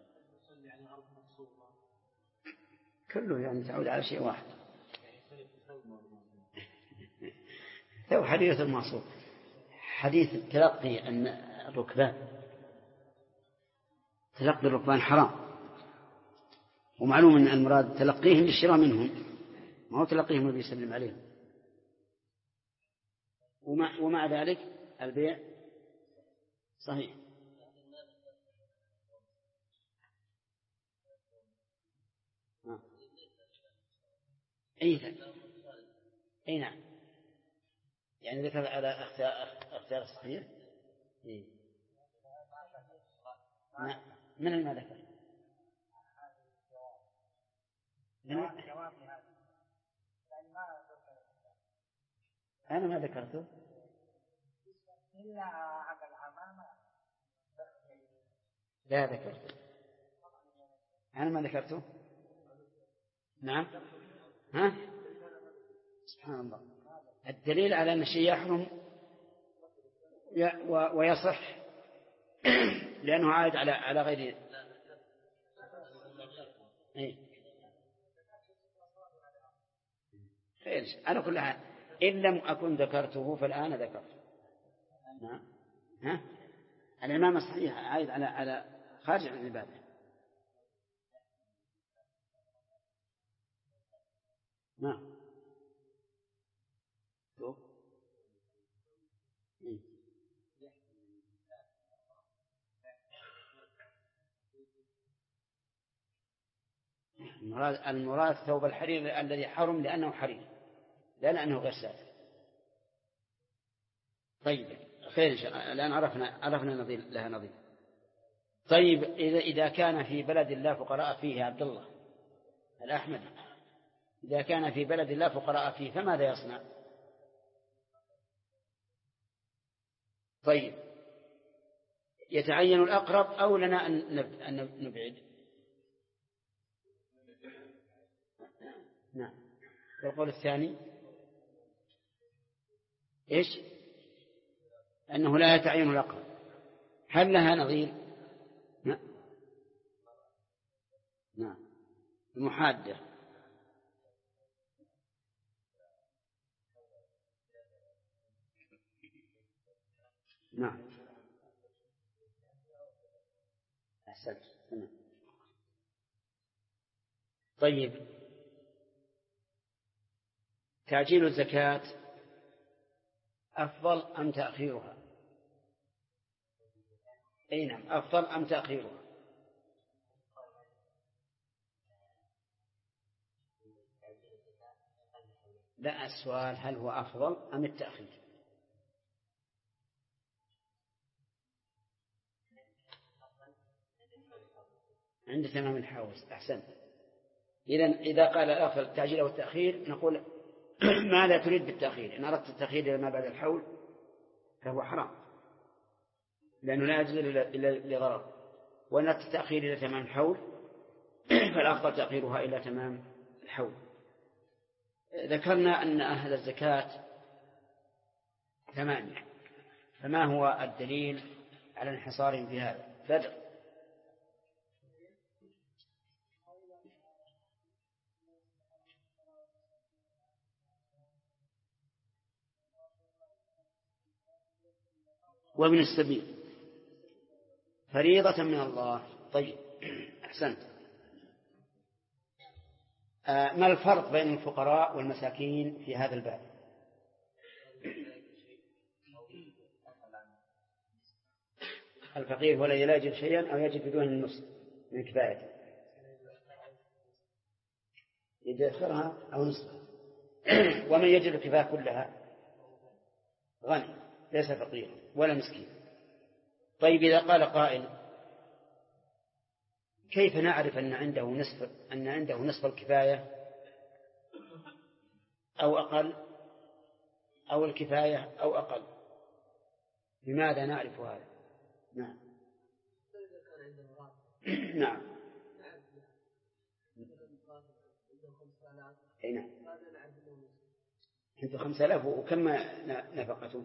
كله يعني تعود على شيء واحد. لو حديث المعصوم حديث تلقي أن الركبان، تلقي الركبان حرام، ومعلوم أن المراد تلقيهم للشراء منهم، ما هو تلقيهم النبي يسلم عليهم. ومع ذلك البيع صحيح. أي نعم، يعني ذكر على اختيار الصحيح. من ما ذكر؟ أنا ما ذكرته لا ذكرته، أنا ما ذكرته. نعم. ها؟ سبحان الله، الدليل على أن الشيء يحرم ويصح لأنه عائد على غير. خير على كل حال، إن لم أكن ذكرته فالآن ذكرته. نعم. ها؟ الإمامة الصحيحة عائد على خارج عن العبادة. نعم. المراد ثوب الحرير الذي حرم لأنه حرير، لا لأنه غير ساتر. طيب خير إن شاء الله، الآن عرفنا نظير لها نظير. طيب إذا كان في بلد الله فقراء فيه، عبد الله الأحمد، إذا كان في بلد الله فقراء فيه فماذا يصنع؟ طيب يتعين الأقرب أو لنا أن نبعد؟ نعم. والقول الثاني إيش؟ أنه لا يتعين الأقرب. هل لها نظير؟ نعم. المحادة. نعم. أحسنت. طيب تعجيل الزكاة أفضل أم تأخيرها؟ أي نعم، أفضل أم تأخيرها؟ لا، السؤال هل هو أفضل أم التأخير؟ عند تمام الحول. أحسنت. إذا قال الأفضل التعجيل أو التأخير نقول ماذا تريد بالتأخير؟ إن أردت التأخير إلى ما بعد الحول فهو حرام لأنه لا يجوز إلا لضرر، وإن أردت التأخير إلى تمام الحول فالأفضل تأخيرها إلى تمام الحول. ذكرنا أن أهل الزكاة 8، فما هو الدليل على انحصارهم في هذا؟ بدر. وابن السبيل فريضة من الله. طيب أحسنت. ما الفرق بين الفقراء والمساكين في هذا الباب؟ الفقير ولا يجد شيئا أو يجد بدون النصف من كفايته، يدخرها أو نصفها. ومن يجد الكفاية كلها غني ليس فقير ولا مسكين. طيب إذا قال قائل كيف نعرف أن عنده نصف الكفاية أو أقل، أو الكفاية أو أقل؟ بماذا نعرف هذا؟ نعم. نعم. أي نعم. عنده 5000 وكم نفقته؟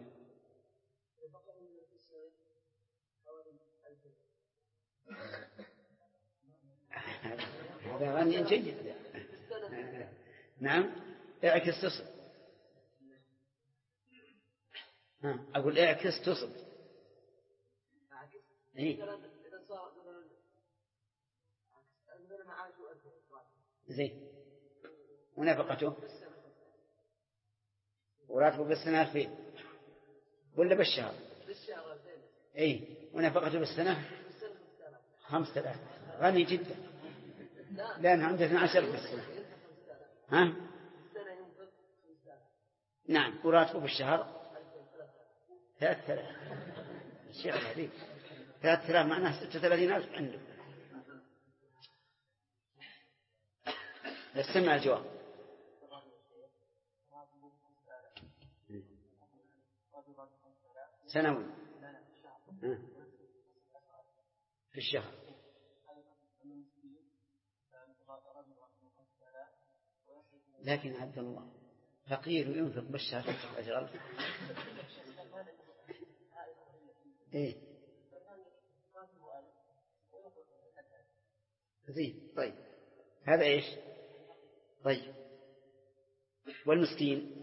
هذا غني جيد. نعم. اعكس تصل. أقول اعكس تصل. زين. ونفقته وراتبه بالسنة 2000 ولا بالشهر؟ اي. ونفقته بالسنة 5000. غني جدا، لأن عنده 12 بالسنة. نعم. وراتبه بالشهر 3000. الشيء غريب. 3000 معناه 36,000 عنده. استمع الجواب. سنوي في الشهر. لكن عبد الله فقير ينفق بالشهر 15,000. ايه زين. طيب هذا ايش؟ طيب والمسكين؟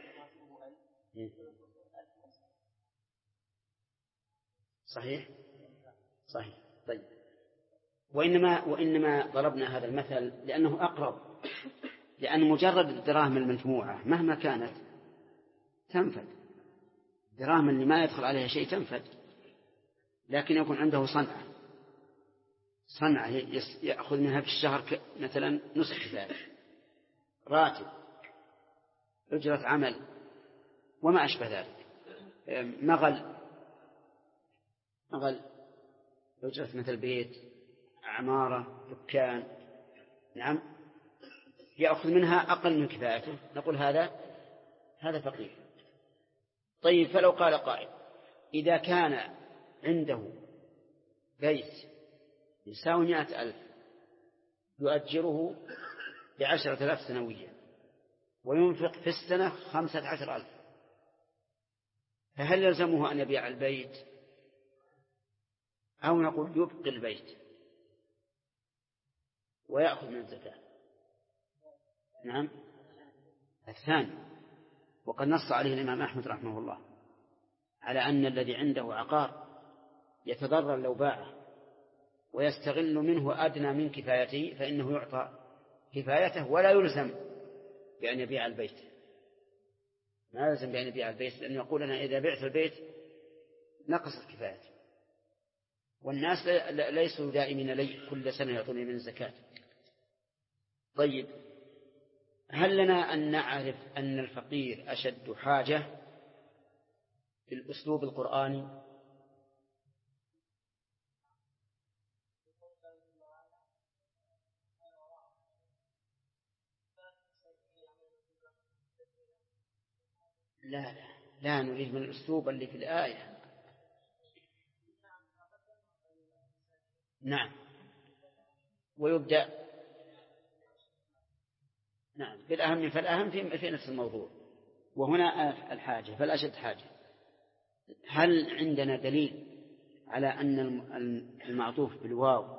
صحيح. صحيح. طيب وإنما ضربنا هذا المثل لأنه أقرب، لأن مجرد الدراهم المجموعة مهما كانت تنفد. الدراهم اللي ما يدخل عليها شيء تنفد، لكن يكون عنده صنعة يأخذ منها في الشهر مثلا نصف كفاية، راتب، أجرة عمل وما أشبه ذلك، مغل أجرة مثل بيت، عمارة، دكان. نعم. يأخذ منها أقل من كفايته، نقول هذا فقير. طيب فلو قال قائل إذا كان عنده بيت يساوي 100,000 يؤجره ب10,000 سنويا وينفق في السنة 15,000، فهل يلزمه أن يبيع البيت أو نقول يبقي البيت ويأخذ من الزكاة؟ نعم. الثاني. وقد نص عليه الإمام أحمد رحمه الله على أن الذي عنده عقار يتضرر لو باعه ويستغل منه أدنى من كفايته فإنه يعطى كفايته ولا يلزم بأن يبيع البيت. ما يلزم بأن يبيع البيت، لأنه يقول أنا إذا بعت البيت نقصت كفايته، والناس ليسوا دائمين لي كل سنة يعطوني من الزكاة. طيب هل لنا أن نعرف أن الفقير أشد حاجة بالأسلوب القرآني؟ لا نريد من الأسلوب اللي في الآية. نعم. ويبدأ نعم بالأهم فالأهم في نفس الموضوع، وهنا الحاجة فالأشد حاجة. هل عندنا دليل على أن المعطوف بالواو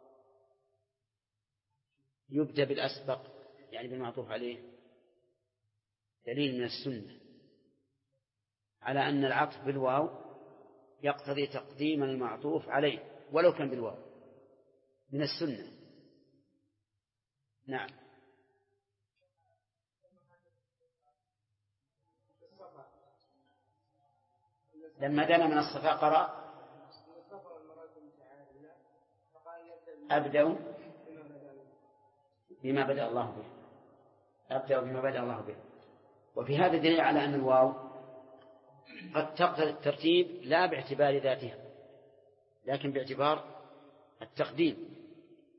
يبدأ بالأسبق يعني بالمعطوف عليه؟ دليل من السنة على أن العطف بالواو يقتضي تقديم المعطوف عليه ولو كان بالواو، من السنة. نعم. لما دنا من الصفا قرأ أبدأ بما بدأ الله به. أبدأ بما بدأ الله به. وفي هذا دليل على أن الواو قد تقتضي الترتيب لا باعتبار ذاتها لكن باعتبار التقديم.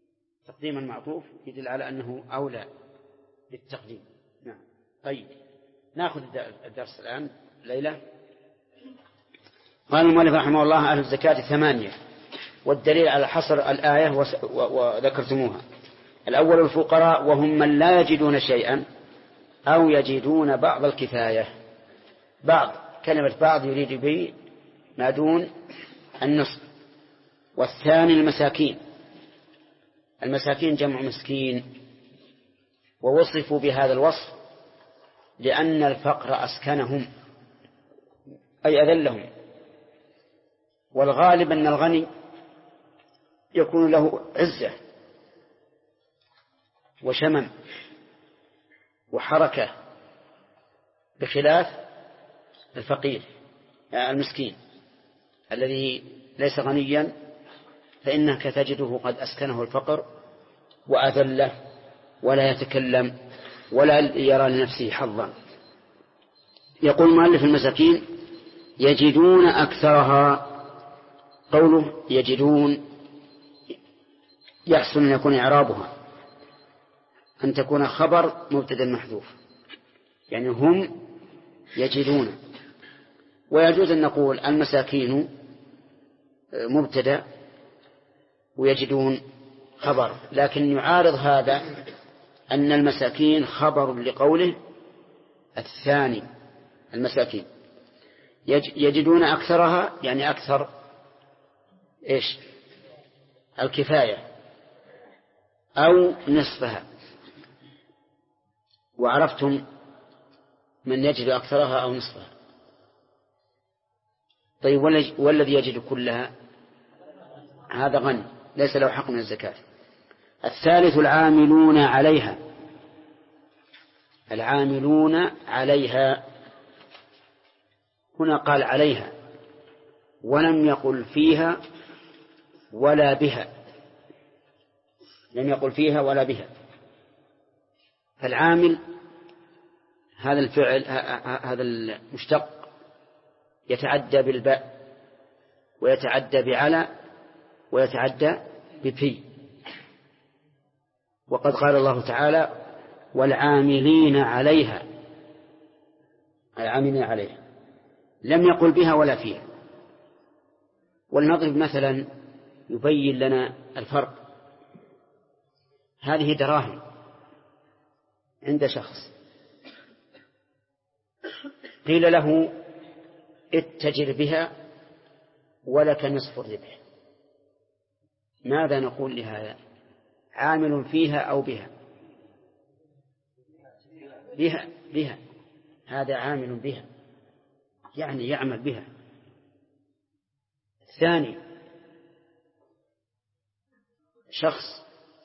تقديم المعطوف يدل على أنه أولى بالتقديم. نعم. طيب نأخذ الدرس الآن ليلة. قال المؤلف رحمه الله: أهل الزكاة 8، والدليل على حصر الآية وذكرتموها. الأول الفقراء، وهم من لا يجدون شيئا أو يجدون بعض الكفاية. بعض، كلمة بعض يريد به ما دون النصف. والثاني المساكين. المساكين جمع مسكين، ووصفوا بهذا الوصف لأن الفقر أسكنهم أي أذلهم. والغالب أن الغني يكون له عزة وشمم وحركة، بخلاف الفقير المسكين الذي ليس غنيا، فإنك تجده قد أسكنه الفقر وأذله، ولا يتكلم ولا يرى لنفسه حظا. يقول المؤلف: المساكين يجدون أكثرها. قوله يجدون يحسن أن يكون إعرابها أن تكون خبر مبتدأ محذوف، يعني هم يجدون. ويجوز أن نقول المساكين مبتدأ ويجدون خبر، لكن يعارض هذا أن المساكين خبر لقوله الثاني المساكين. يجدون أكثرها يعني أكثر إيش؟ الكفاية أو نصفها. وعرفتم من يجد أكثرها أو نصفها. طيب والذي يجد كلها هذا غني ليس له حق من الزكاة. الثالث العاملون عليها. العاملون عليها هنا قال عليها ولم يقل فيها ولا بها، لم يقل فيها ولا بها. فالعامل هذا الفعل هذا المشتق يتعدى بالباء ويتعدى بعلى ويتعدى بفي. وقد قال الله تعالى: والعاملين عليها. العاملين عليها لم يقل بها ولا فيها. ولنضرب مثلا يبين لنا الفرق. هذه دراهم عند شخص، قيل له اتجر بها ولك نصف الربح. ماذا نقول لهذا؟ عامل فيها أو بها؟ بها. هذا عامل بها يعني يعمل بها. الثاني شخص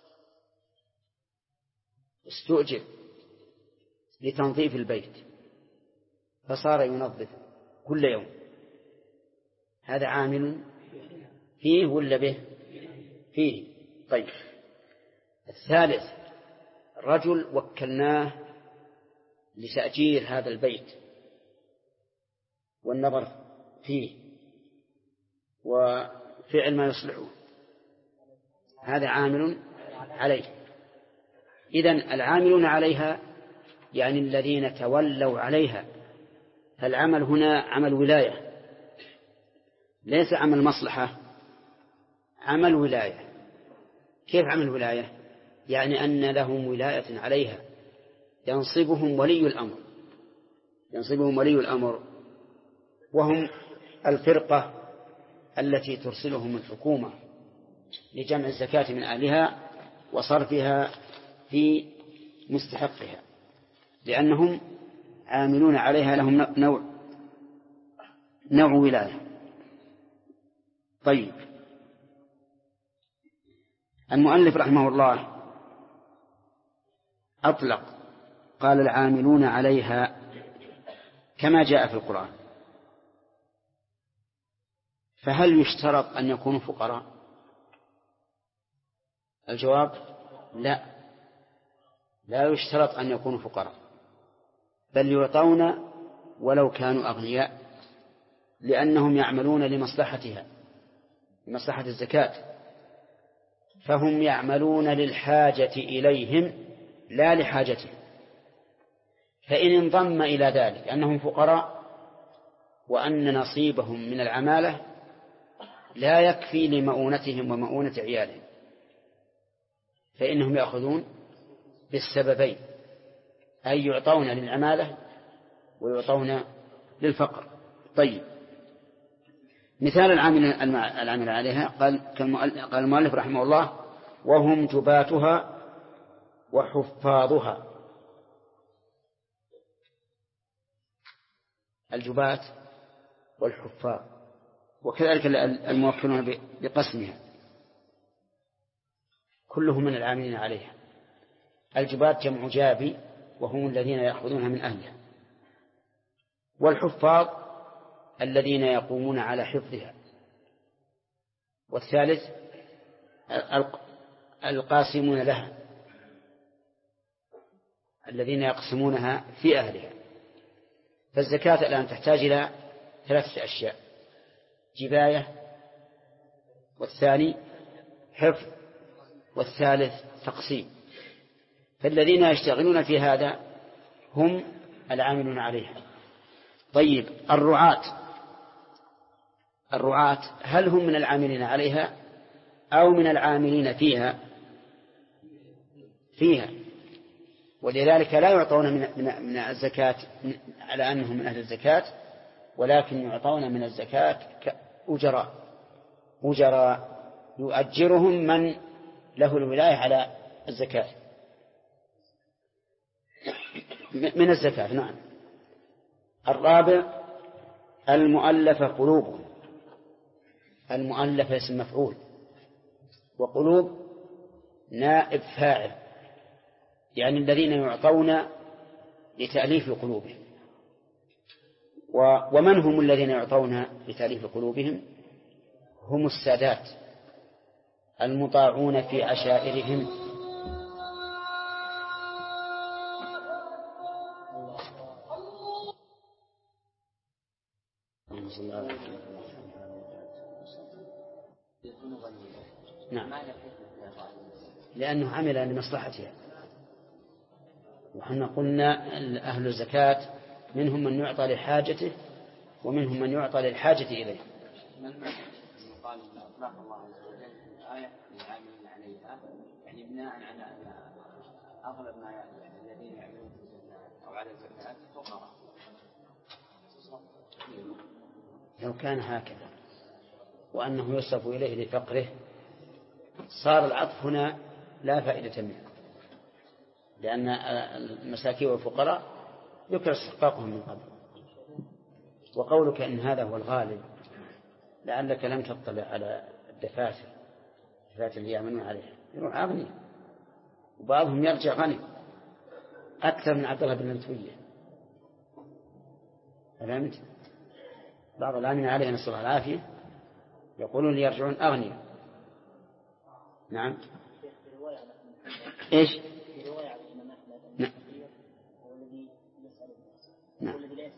استؤجر لتنظيف البيت فصار ينظف كل يوم، هذا عامل فيه ولا به؟ فيه. طيب الثالث رجل وكلناه لتأجير هذا البيت والنظر فيه وفعل ما يصلحه، هذا عامل عليه. إذن العاملون عليها يعني الذين تولوا عليها. فالعمل هنا عمل ولاية ليس عمل مصلحة، عمل ولاية. كيف عمل ولاية؟ يعني أن لهم ولاية عليها، ينصبهم ولي الأمر، ينصبهم ولي الأمر، وهم الفرقة التي ترسلهم الحكومة لجمع الزكاة من أهلها وصرفها في مستحقها، لأنهم عاملون عليها، لهم نوع ولاية. طيب المؤلف رحمه الله أطلق، قال العاملون عليها كما جاء في القرآن. فهل يشترط أن يكونوا فقراء؟ الجواب لا يشترط أن يكونوا فقراء، بل يعطون ولو كانوا أغنياء، لأنهم يعملون لمصلحتها، لمصلحة الزكاة. فهم يعملون للحاجة إليهم لا لحاجتهم. فإن انضم إلى ذلك أنهم فقراء وأن نصيبهم من العمالة لا يكفي لمؤونتهم ومؤونة عيالهم، فإنهم يأخذون بالسببين، أي يعطون للعمالة ويعطون للفقر. طيب، مثال العامل عليها قال المؤلف رحمه الله: وهم جباتها وحفاظها. الجبات والحفاظ، وكذلك الموكلون بقسمها، كلهم من العاملين عليها. الجبات جمع جابي وهم الذين يأخذونها من أهلها، والحفاظ الذين يقومون على حفظها، والثالث القاسمون لها الذين يقسمونها في أهلها. فالزكاة الآن تحتاج إلى 3 أشياء: جباية، والثاني حفظ، والثالث تقسيم. فالذين يشتغلون في هذا هم العاملون عليها. طيب، الرعاة هل هم من العاملين عليها أو من العاملين فيها؟ ولذلك لا يعطون من الزكاة على أنهم من أهل الزكاة، ولكن يعطون من الزكاة أجراء يؤجرهم من له الولاية على الزكاة من الزكاة. نعم. الرابع المؤلفة قلوبهم. المؤلفة اسم مفعول، وقلوب نائب فاعل، يعني الذين يعطون لتأليف قلوبهم. ومن هم الذين يعطون لتأليف قلوبهم؟ هم السادات المطاعون في عشائرهم. نعم، لأنه عمل لمصلحتها. وحنا قلنا أهل الزكاة منهم من يعطى لحاجته ومنهم من يعطى للحاجة إليه. قال أطلق الله عز وجل آية العاملين عليها، يعني بناء على أن أغلب ما الذين يعملون في الزكاة أو على الزكاة فقراء. لو كان هكذا وأنه يصرف إليه لفقره صار العطف هنا لا فائدة منه، لأن المساكين والفقراء ذكر استحقاقهم من قبل. وقولك إن هذا هو الغالب لعلك لم تطلع على الدفاتر اللي يعملون عليها، يروح أغني، وبعضهم يرجع غني أكثر من عبد الله بن المتوية. فهمت؟ بعض العاملين عليها نسأل الله العافية يقولون يرجعون أغنياء. نعم. إيش؟ نعم. نعم.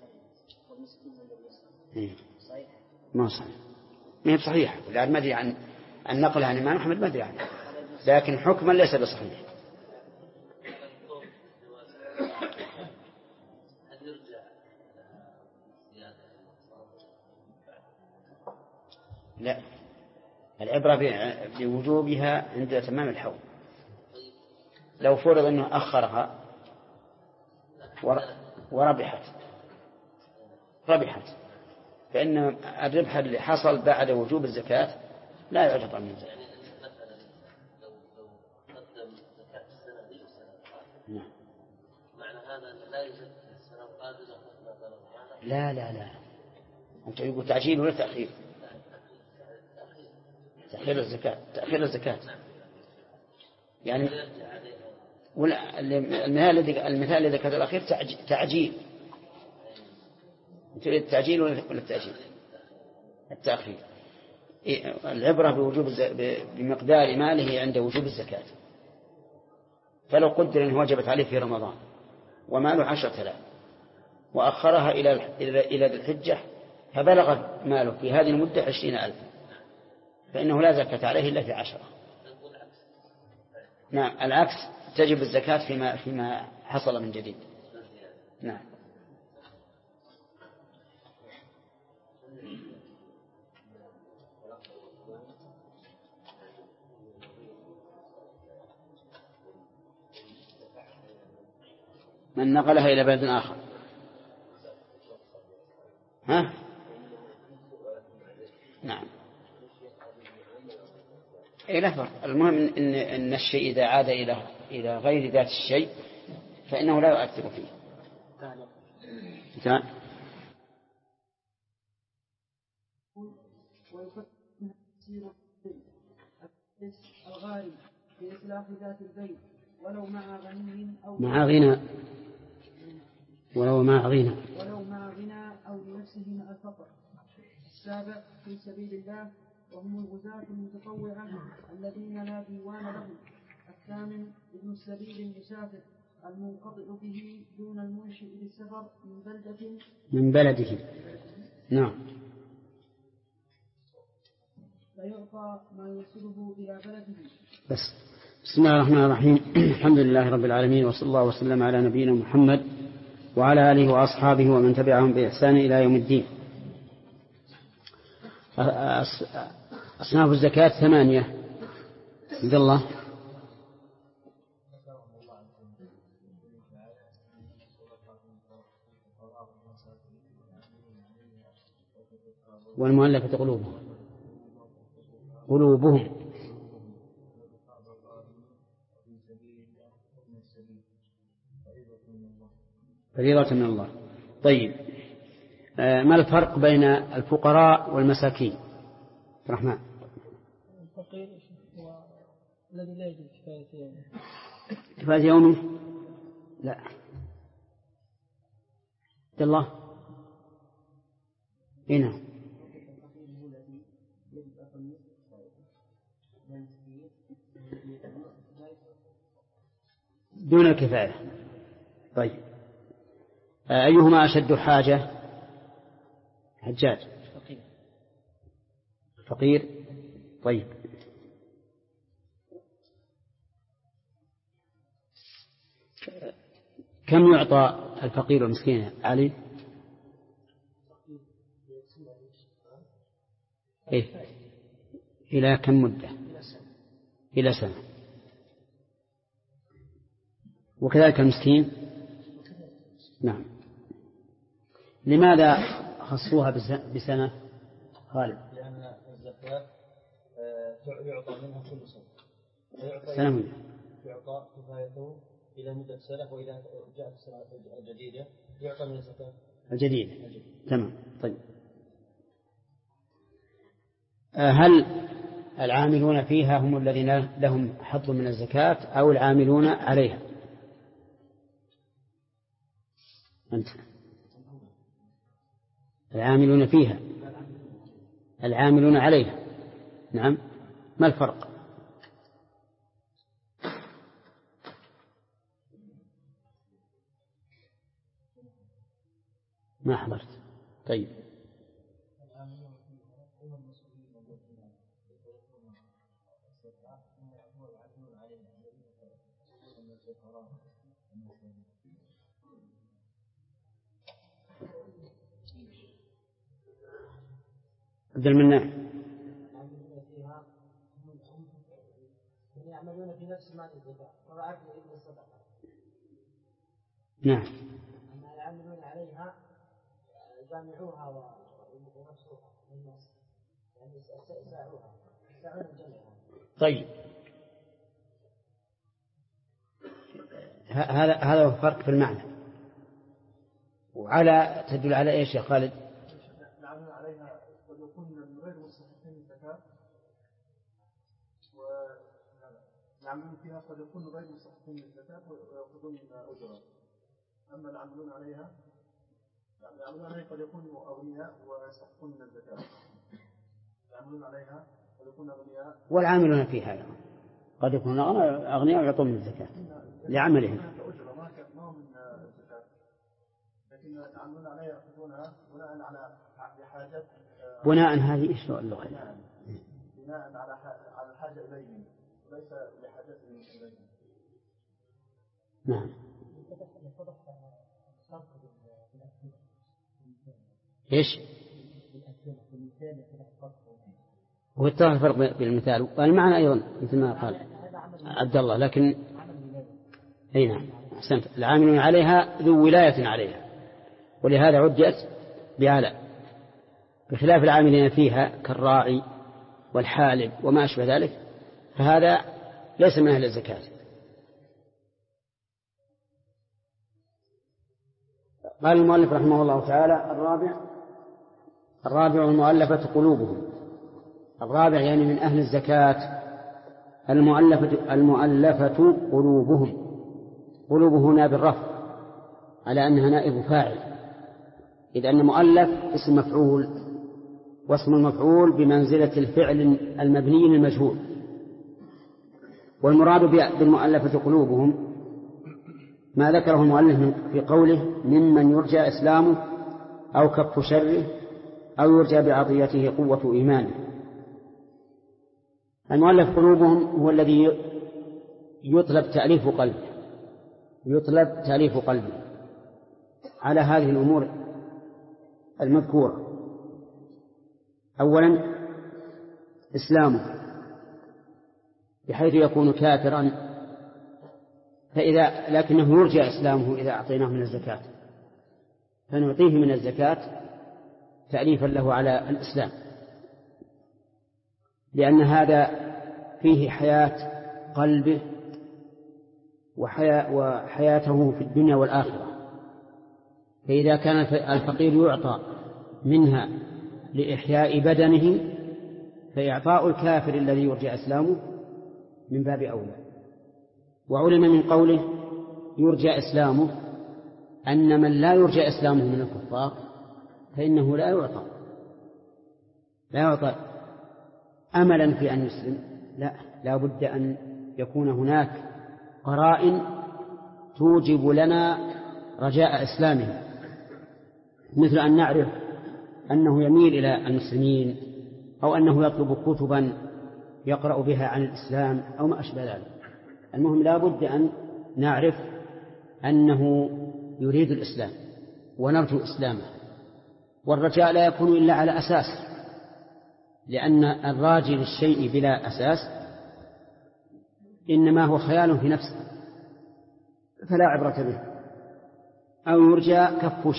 ما صحيح، ما هي بصحيحة، ولعل ما أدري عن نقلها عن الإمام أحمد، ما أدري عنه، لكن حكما ليس بصحيح. لا، العبرة بوجوبها عند تمام الحول. لو فرض أنه أخرها وربحت فإن الربح اللي حصل بعد وجوب الزكاة لا يعتبر من الزكاة. لو قدم زكاة السنة دي والسنة القادمة، معنى هذا أن لا يوجد السنة القادمة لا أنت يقول تعجيل ولا تأخير؟ تأخير الزكاة يعني المثال الذي ذكرته الأخير تعجيل. تريد التعجيل ولا التأجيل؟ التأخير. العبرة بمقدار ماله عند وجوب الزكاة. فلو قدر أنه وجبت عليه في رمضان وماله 10,000 وأخرها إلى ذي الحجة فبلغ ماله في هذه المدة 20,000 فإنه لا زكاة عليه إلا في 10. نعم العكس، تجب الزكاة فيما حصل من جديد. نعم. من نقلها إلى بلد آخر. ها؟ نعم. إيه لا فرق. المهم إن الشيء إذا عاد إلى غير ذات الشيء فإنه لا يؤثر فيه. تمام. الغارم بإصلاح ذات البيت ولو مع غني أو مع غنى، ولو مع غنى أو لنفسه مع الفقر. السابع في سبيل الله وهم الغزاة المتطوعة الذين لا ديوان لهم. الثامن ابن السبيل المسافر المنقطع به دون المنشئ للسفر من بلده. نعم. فيعطى ما يوصله إلى بلده. بس. بسم الله الرحمن الرحيم. الحمد لله رب العالمين، وصلى الله وسلم على نبينا محمد وعلى آله وأصحابه ومن تبعهم بإحسان إلى يوم الدين. أصناف الزكاة 8. عبد الله. والمؤلفة قلوبهم. فريضة من الله. طيب، ما الفرق بين الفقراء والمساكين؟ الرحمن. الفقير هو الذي لا يجب كفاية يومه. لا. عبد الله. هنا دون الكفاية. طيب، أيهما أشد حاجة؟ حجاج. الفقير. طيب، كم يعطى الفقير والمسكين علي؟ إيه؟ إلى كم مدة؟ إلى سنة. وكذلك المسكين. نعم. لماذا خصوها بسنة؟ غالب لأن الزكاة يعطى منها كل سنة. يعطى كفايته إلى مدة سنة، وإذا جاءت السنة الجديدة يعطى من الزكاة الجديدة. تمام. طيب، هل العاملون فيها هم الذين لهم حظ من الزكاة أو العاملون عليها؟ أنت. العاملون فيها، العاملون عليها. نعم. ما الفرق؟ ما حضرت. طيب، عبد المنان. يعملون في نفس مال الزكاة وضعت ابن الصدقة. نعم. أما يعملون عليها جامعوها ونفسوها للناس، يعني يساعون الجميع. طيب، هذا هو الفرق في المعنى. وعلى تدل على ايش يا خالد؟ العمل عليها قد يكون من غير مستحقين الزكاة، والعمل فيها قد يكون غير مستحقين الزكاة ويأخذون أجرا. أما العاملون عليها قد يكونوا أغنياء ويستحقون من الزكاة. العاملون عليها قد يكونوا أغنياء، والعاملون فيها قد يكونوا أغنياء ويعطون من الزكاة لعملهم. ما من الزكاة، لكن العاملون عليها يأخذونها بناء على حاجة. بناء هذه إيش اللغة؟ بناء على الحاجة إليهم وليس لحاجتهم إليهم. نعم. إيش؟ واتضح الفرق بالمثال والمعنى أيضا مثل ما قال عبد الله، لكن أي نعم أحسنت، العاملون عليها ذو ولاية عليها، ولهذا عدت بعلى، بخلاف العاملين فيها كالراعي والحالب وما أشبه ذلك، فهذا ليس من أهل الزكاة. قال المؤلف رحمه الله تعالى: الرابع المؤلفة قلوبهم. الرابع يعني من أهل الزكاة المؤلفة قلوبهم. قلوب هنا بالرفع على أنها نائب فاعل، إذ أن مؤلف اسم مفعول، واسم المفعول بمنزلة الفعل المبني للمجهول. والمراد بالمؤلفة قلوبهم ما ذكره المؤلف في قوله: ممن يرجى إسلامه أو كف شره أو يرجى بعطيته قوة إيمانه. المؤلف قلوبهم هو الذي يطلب تأليف قلبه على هذه الأمور المذكورة. أولا إسلامه، بحيث يكون كافرا لكنه يرجى إسلامه إذا أعطيناه من الزكاة، فنعطيه من الزكاة تأليفا له على الإسلام، لأن هذا فيه حياة قلبه وحياته في الدنيا والآخرة. فإذا كان الفقير يعطى منها لإحياء بدنه، فإعطاء الكافر الذي يرجى إسلامه من باب أولى. وعلم من قوله يرجى إسلامه أن من لا يرجى إسلامه من الكفار فإنه لا يعطى أملا في أن يسلم، لا بد أن يكون هناك قرائن توجب لنا رجاء إسلامه، مثل أن نعرف أنه يميل إلى المسلمين، أو أنه يطلب كتبا يقرأ بها عن الإسلام أو ما أشبه ذلك. المهم لا بد أن نعرف أنه يريد الإسلام ونرجو إسلامه. والرجاء لا يكون إلا على أساس، لأن الراجي للشيء بلا أساس إنما هو خيال في نفسه فلا عبرة به. أو يرجى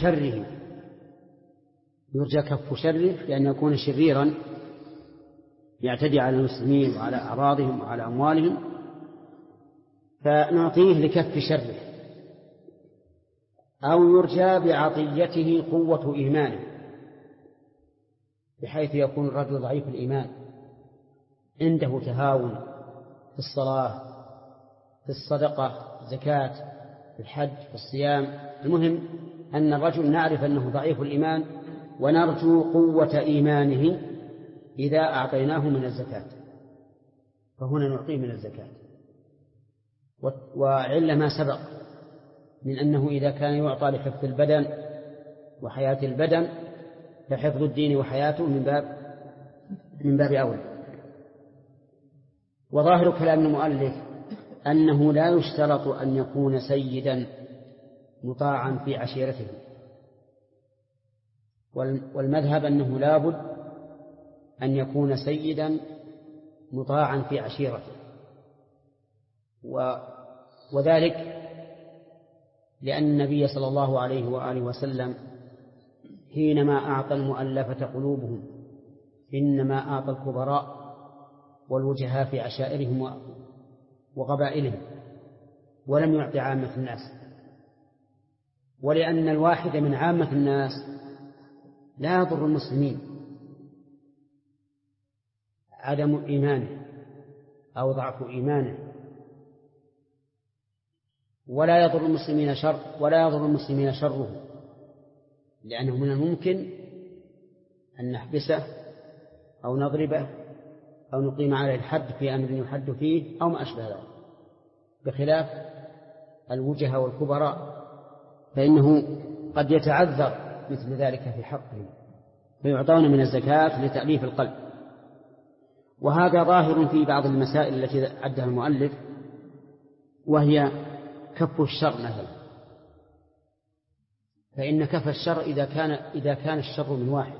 كف شره لأن يكون شريرا يعتدي على المسلمين وعلى أعراضهم وعلى أموالهم، فنعطيه لكف شره. أو يرجى بعطيته قوة إيمانه، بحيث يكون الرجل ضعيف الإيمان، عنده تهاون في الصلاة، في الصدقة، الزكاة، في الحج، في الصيام. المهم أن الرجل نعرف أنه ضعيف الإيمان ونرجو قوة إيمانه إذا أعطيناه من الزكاة، فهنا نعطيه من الزكاة. وعلة ما سبق من أنه إذا كان يعطى لحفظ البدن وحياة البدن فحفظ الدين وحياته من باب أولى. وظاهر كلام المؤلف أنه لا يشترط أن يكون سيدا مطاعا في عشيرته، والمذهب أنه لا بد أن يكون سيدا مطاعا في عشيرته، وذلك لأن النبي صلى الله عليه وآله وسلم حينما أعطى المؤلفة قلوبهم إنما أعطى الكبراء والوجهاء في عشائرهم وقبائلهم، ولم يعطي عامة الناس. ولأن الواحد من عامة الناس لا يضر المسلمين عدم إيمانه أو ضعف إيمانه، ولا يضر المسلمين شره، لأنه من الممكن أن نحبسه أو نضربه أو نقيم عليه الحد في أمر يحد فيه أو ما أشبه ذلك، بخلاف الوجهاء والكبراء فإنه قد يتعذر مثل ذلك في حقهم، فيعطون من الزكاة لتأليف القلب. وهذا ظاهر في بعض المسائل التي عدها المؤلف، وهي كف الشر مثلا، فإن كف الشر إذا كان الشر من واحد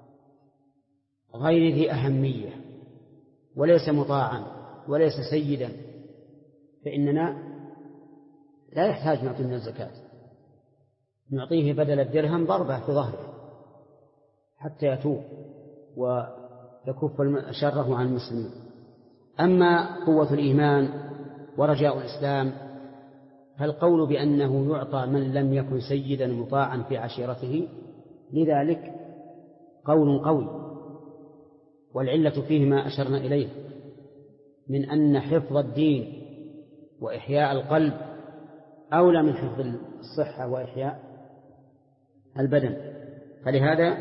غير ذي أهمية وليس مطاعا وليس سيدا، فإننا لا يحتاج نعطيه من الزكاة، نعطيه بدل الدرهم ضربة في ظهره حتى يتوب ويكف شره عن المسلمين. أما قوة الإيمان ورجاء الإسلام فالقول بأنه يعطى من لم يكن سيدا مطاعا في عشيرته لذلك قول قوي، والعلة فيه ما أشرنا إليه من أن حفظ الدين وإحياء القلب أولى من حفظ الصحة وإحياء البدن. فلهذا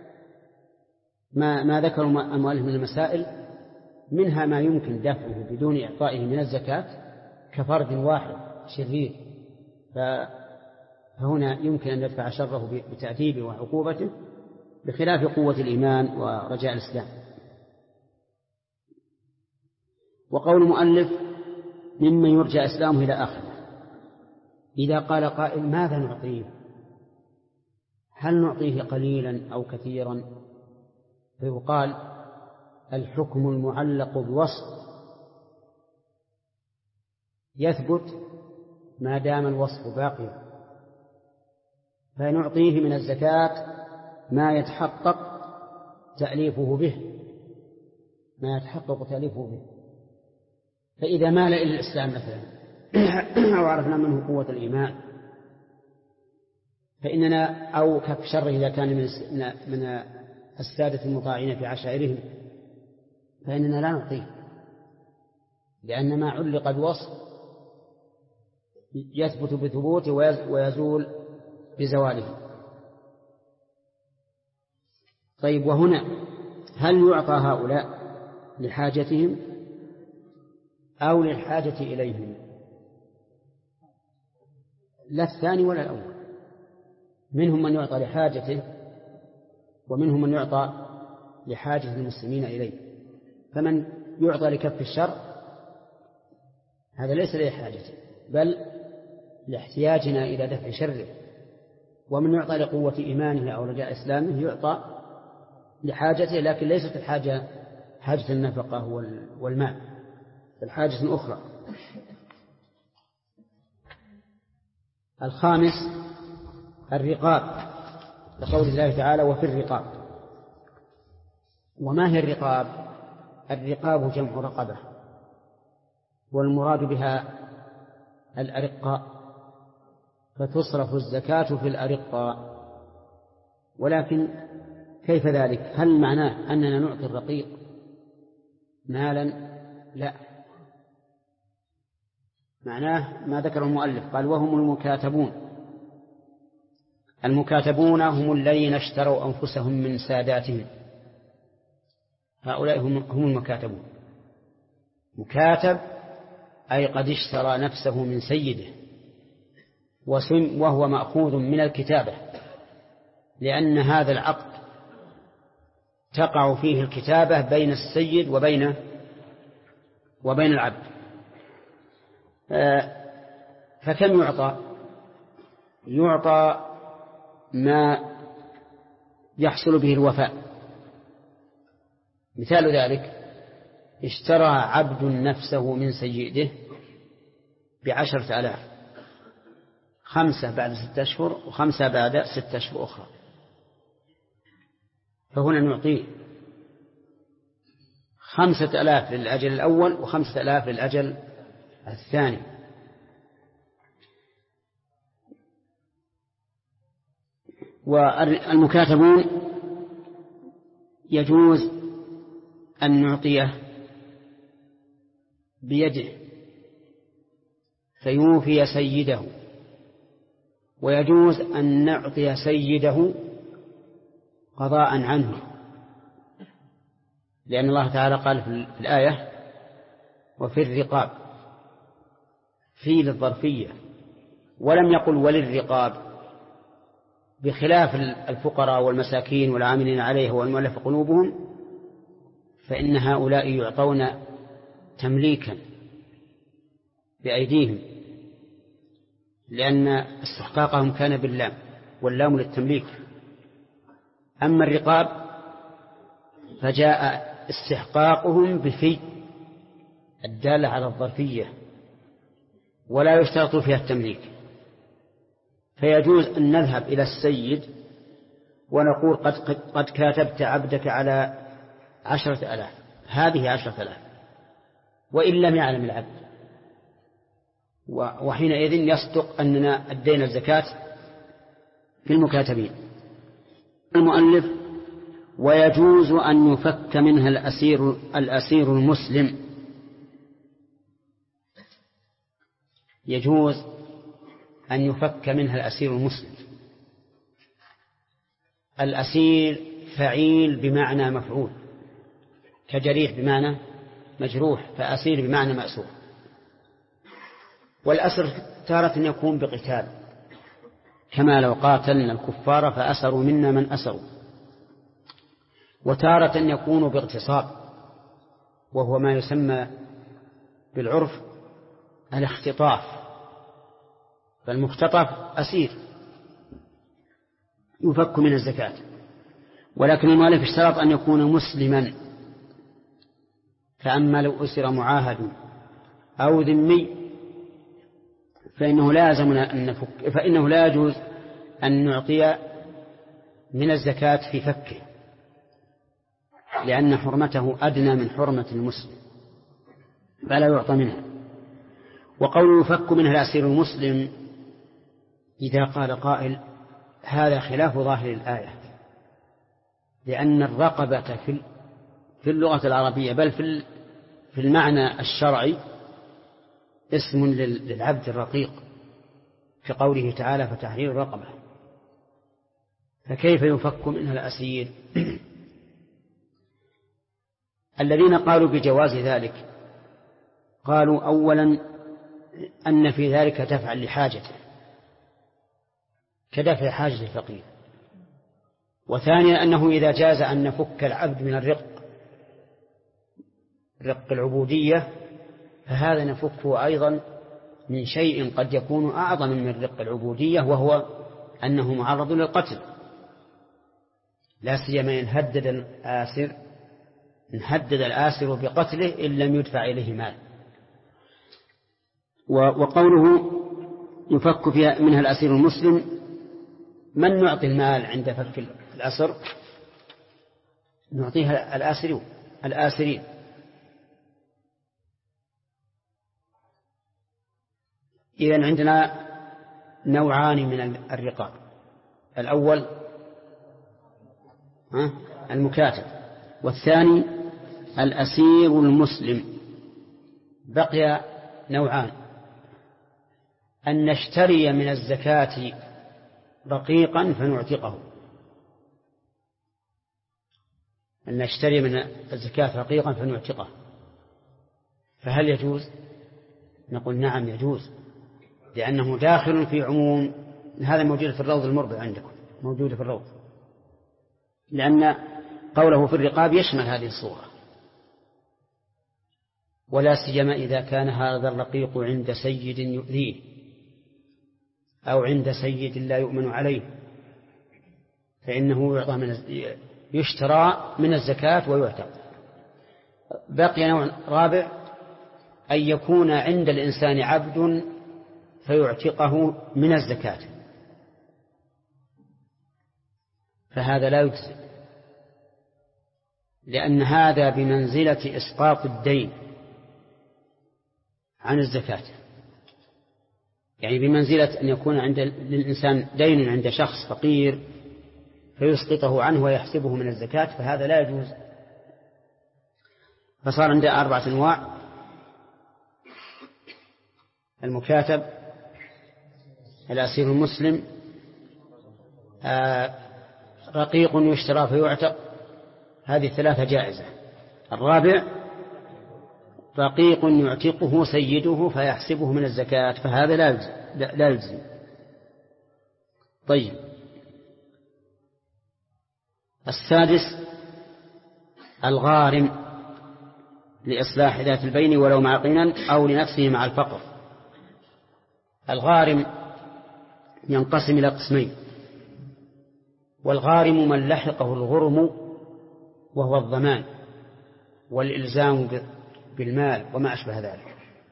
ما ذكر المؤلف من المسائل منها ما يمكن دفعه بدون إعطائه من الزكاة كفرد واحد شرير، فهنا يمكن أن يدفع شره بتأديبه وعقوبته، بخلاف قوة الإيمان ورجاء الإسلام. وقول المؤلف ممن يرجى إسلامه إلى آخره، إذا قال قائل ماذا نعطيه؟ هل نعطيه قليلا أو كثيرا؟ فيقال الحكم المعلق بوصف يثبت ما دام الوصف باقيا، فنعطيه من الزكاة ما يتحقق تأليفه به، فإذا مال إلى الإسلام مثلا وعرفنا منه قوة الإيمان فإننا أو كف شره إذا كان من السادة المطاعين في عشائرهم فإننا لا نعطيه، لأن ما علق بوصف يثبت بثبوته ويزول بزواله. طيب، وهنا هل يعطى هؤلاء لحاجتهم أو للحاجة إليهم؟ لا الثاني ولا الأول، منهم من يعطى لحاجته ومنهم من يعطى لحاجة المسلمين إليه. فمن يعطى لكف الشر هذا ليس لحاجته بل لاحتياجنا إلى دفع شره، ومن يعطى لقوة إيمانه أو رجاء إسلامه يعطى لحاجته، لكن ليست الحاجة حاجة النفقة والمال، بل حاجة أخرى. الخامس الرقاب، لقول الله تعالى وفي الرقاب. وما هي الرقاب؟ الرقاب جمع رقبة، والمراد بها الأرقاء، فتصرف الزكاة في الأرقاء. ولكن كيف ذلك؟ هل معناه أننا نعطي الرقيق مالا؟ لا، معناه ما ذكر المؤلف، قال وهم المكاتبون. المكاتبون هم الذين اشتروا أنفسهم من ساداتهم، هؤلاء هم المكاتبون. مكاتب أي قد اشترى نفسه من سيده، وهو مأخوذ من الكتابة، لأن هذا العقد تقع فيه الكتابة بين السيد وبين العبد. فكم يعطى ما يحصل به الوفاء. مثال ذلك اشترى عبد نفسه من سيده ب10,000، 5 بعد 6 أشهر و5 بعد 6 أشهر أخرى، فهنا نعطيه 5,000 للأجل الأول و5,000 للأجل الثاني. والمكاتبون يجوز أن نعطيه بيده فيوفي سيده، ويجوز أن نعطي سيده قضاء عنه، لأن الله تعالى قال في الآية وفي الرقاب، في للظرفية، ولم يقل وللرقاب، بخلاف الفقراء والمساكين والعاملين عليه والمؤلف قلوبهم، فإن هؤلاء يعطون تمليكا بأيديهم، لأن استحقاقهم كان باللام، واللام للتمليك. أما الرقاب فجاء استحقاقهم بفي الدالة على الظرفية ولا يشترط فيها التمليك، فيجوز أن نذهب إلى السيد ونقول قد كاتبت عبدك على 10,000، هذه 10,000، وإن لم يعلم العبد، وحينئذ يصدق أننا أدينا الزكاة في المكاتبين. المؤلف: ويجوز أن يفك منها الأسير المسلم. يجوز أن يفك منها الأسير المسلم. الأسير فعيل بمعنى مفعول، كجريح بمعنى مجروح، فأسير بمعنى مأسور. والأسر تارة يكون بقتال، كما لو قاتلنا الكفار فأسروا منا من أسروا، وتارة يكون باغتصاب، وهو ما يسمى بالعرف الاختطاف، فالمختطف أسير يفك من الزكاة. ولكن المؤلف اشترط أن يكون مسلما، فأما لو أسر معاهد أو ذمي فإنه لا يجوز أن نعطي من الزكاة في فكه، لأن حرمته أدنى من حرمة المسلم، فلا يعطى منها. وقوله يفك منها الأسير المسلم، إذا قال قائل هذا خلاف ظاهر الآية، لأن الرقبة في اللغة العربية بل في المعنى الشرعي اسم للعبد الرقيق، في قوله تعالى فتحرير رقبة، فكيف يفك منها الأسير؟ الذين قالوا بجواز ذلك قالوا أولا أن في ذلك دفعا لحاجته كدفع حاجة الفقير، وثانيا أنه إذا جاز أن نفك العبد من رق العبودية فهذا نفكه أيضا من شيء قد يكون أعظم من رق العبودية، وهو أنه معرض للقتل، لا سيما إن هدد الآسر بقتله إن لم يدفع إليه مال. وقوله يفك منها الأسير المسلم، من نعطي المال عند فك الأسر؟ نعطيها الآسرين. إذن عندنا نوعان من الرقاب: الأول المكاتب، والثاني الأسير المسلم. بقي نوعان: أن نشتري من الزكاة رقيقا فنعتقه، أن نشتري من الزكاة رقيقا فنعتقه، فهل يجوز؟ نقول نعم يجوز، لأنه داخل في عموم هذا. موجود في الروض المربع عندكم، موجود في الروض، لأن قوله في الرقاب يشمل هذه الصورة، ولا سيما إذا كان هذا الرقيق عند سيد يؤذيه أو عند سيد لا يؤمن عليه، فإنه يشترى من الزكاة ويعتق. بقي نوع رابع: أن يكون عند الإنسان عبد فيعتقه من الزكاة، فهذا لا يجزي، لأن هذا بمنزلة إسقاط الدين عن الزكاة، يعني بمنزلة أن يكون للإنسان دين عند شخص فقير فيسقطه عنه ويحسبه من الزكاة، فهذا لا يجوز. فصار عندنا 4 أنواع: المكاتب، الأسير المسلم، رقيق يشترى فيعتق، هذه 3 جائزة. الرابع رقيق يعتقه سيده فيحسبه من الزكاة، فهذا لا يجزي. طيب، السادس الغارم لإصلاح ذات البين ولو مع غنى أو لنفسه مع الفقر. الغارم ينقسم إلى قسمين. والغارم من لحقه الغرم وهو الضمان والإلزام بالمال وما أشبه ذلك،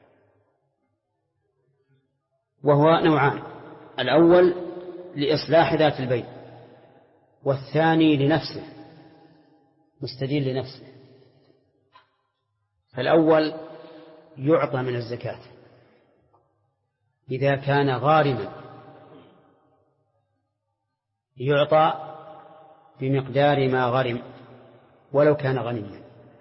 وهو نوعان: الأول لإصلاح ذات البين، والثاني لنفسه، مستدين لنفسه. فالأول يعطى من الزكاة إذا كان غارما، يعطى بمقدار ما غرم ولو كان غنيا.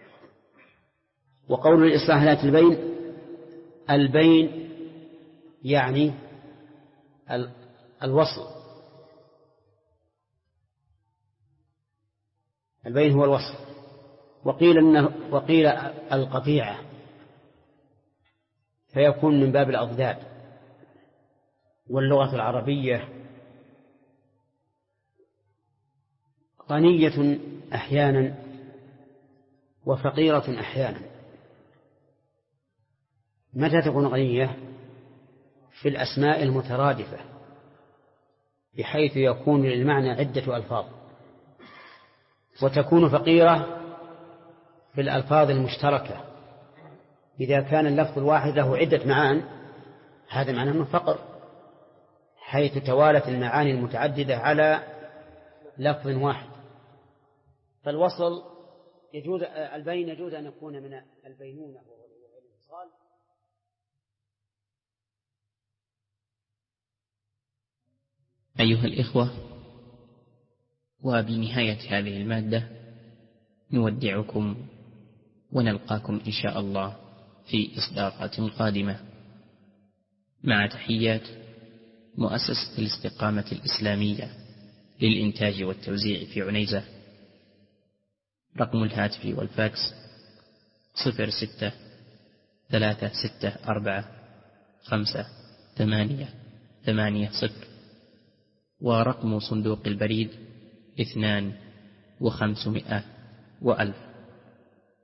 وقول الإصلاح ذات البين، البين يعني الوصل، البين هو الوصل. وقيل القطيعة، فيكون من باب الأضداد. واللغة العربية غنية أحيانا وفقيرة أحيانا. متى تكون غنية؟ في الأسماء المترادفة، بحيث يكون للمعنى عدة ألفاظ. وتكون فقيرة في الألفاظ المشتركة، إذا كان اللفظ الواحد له عدة معان، هذا معناه أنه فقر، حيث توالت المعاني المتعددة على لفظ واحد. فالوصل يجوز، البين يجوز أن يكون من البينونة والانفصال. أيها الإخوة، وبنهاية هذه المادة نودعكم ونلقاكم إن شاء الله في إصدارات قادمة، مع تحيات مؤسسة الاستقامة الإسلامية للإنتاج والتوزيع في عنيزة. رقم الهاتف والفاكس 0636645880، ورقم صندوق البريد 2500 و1000.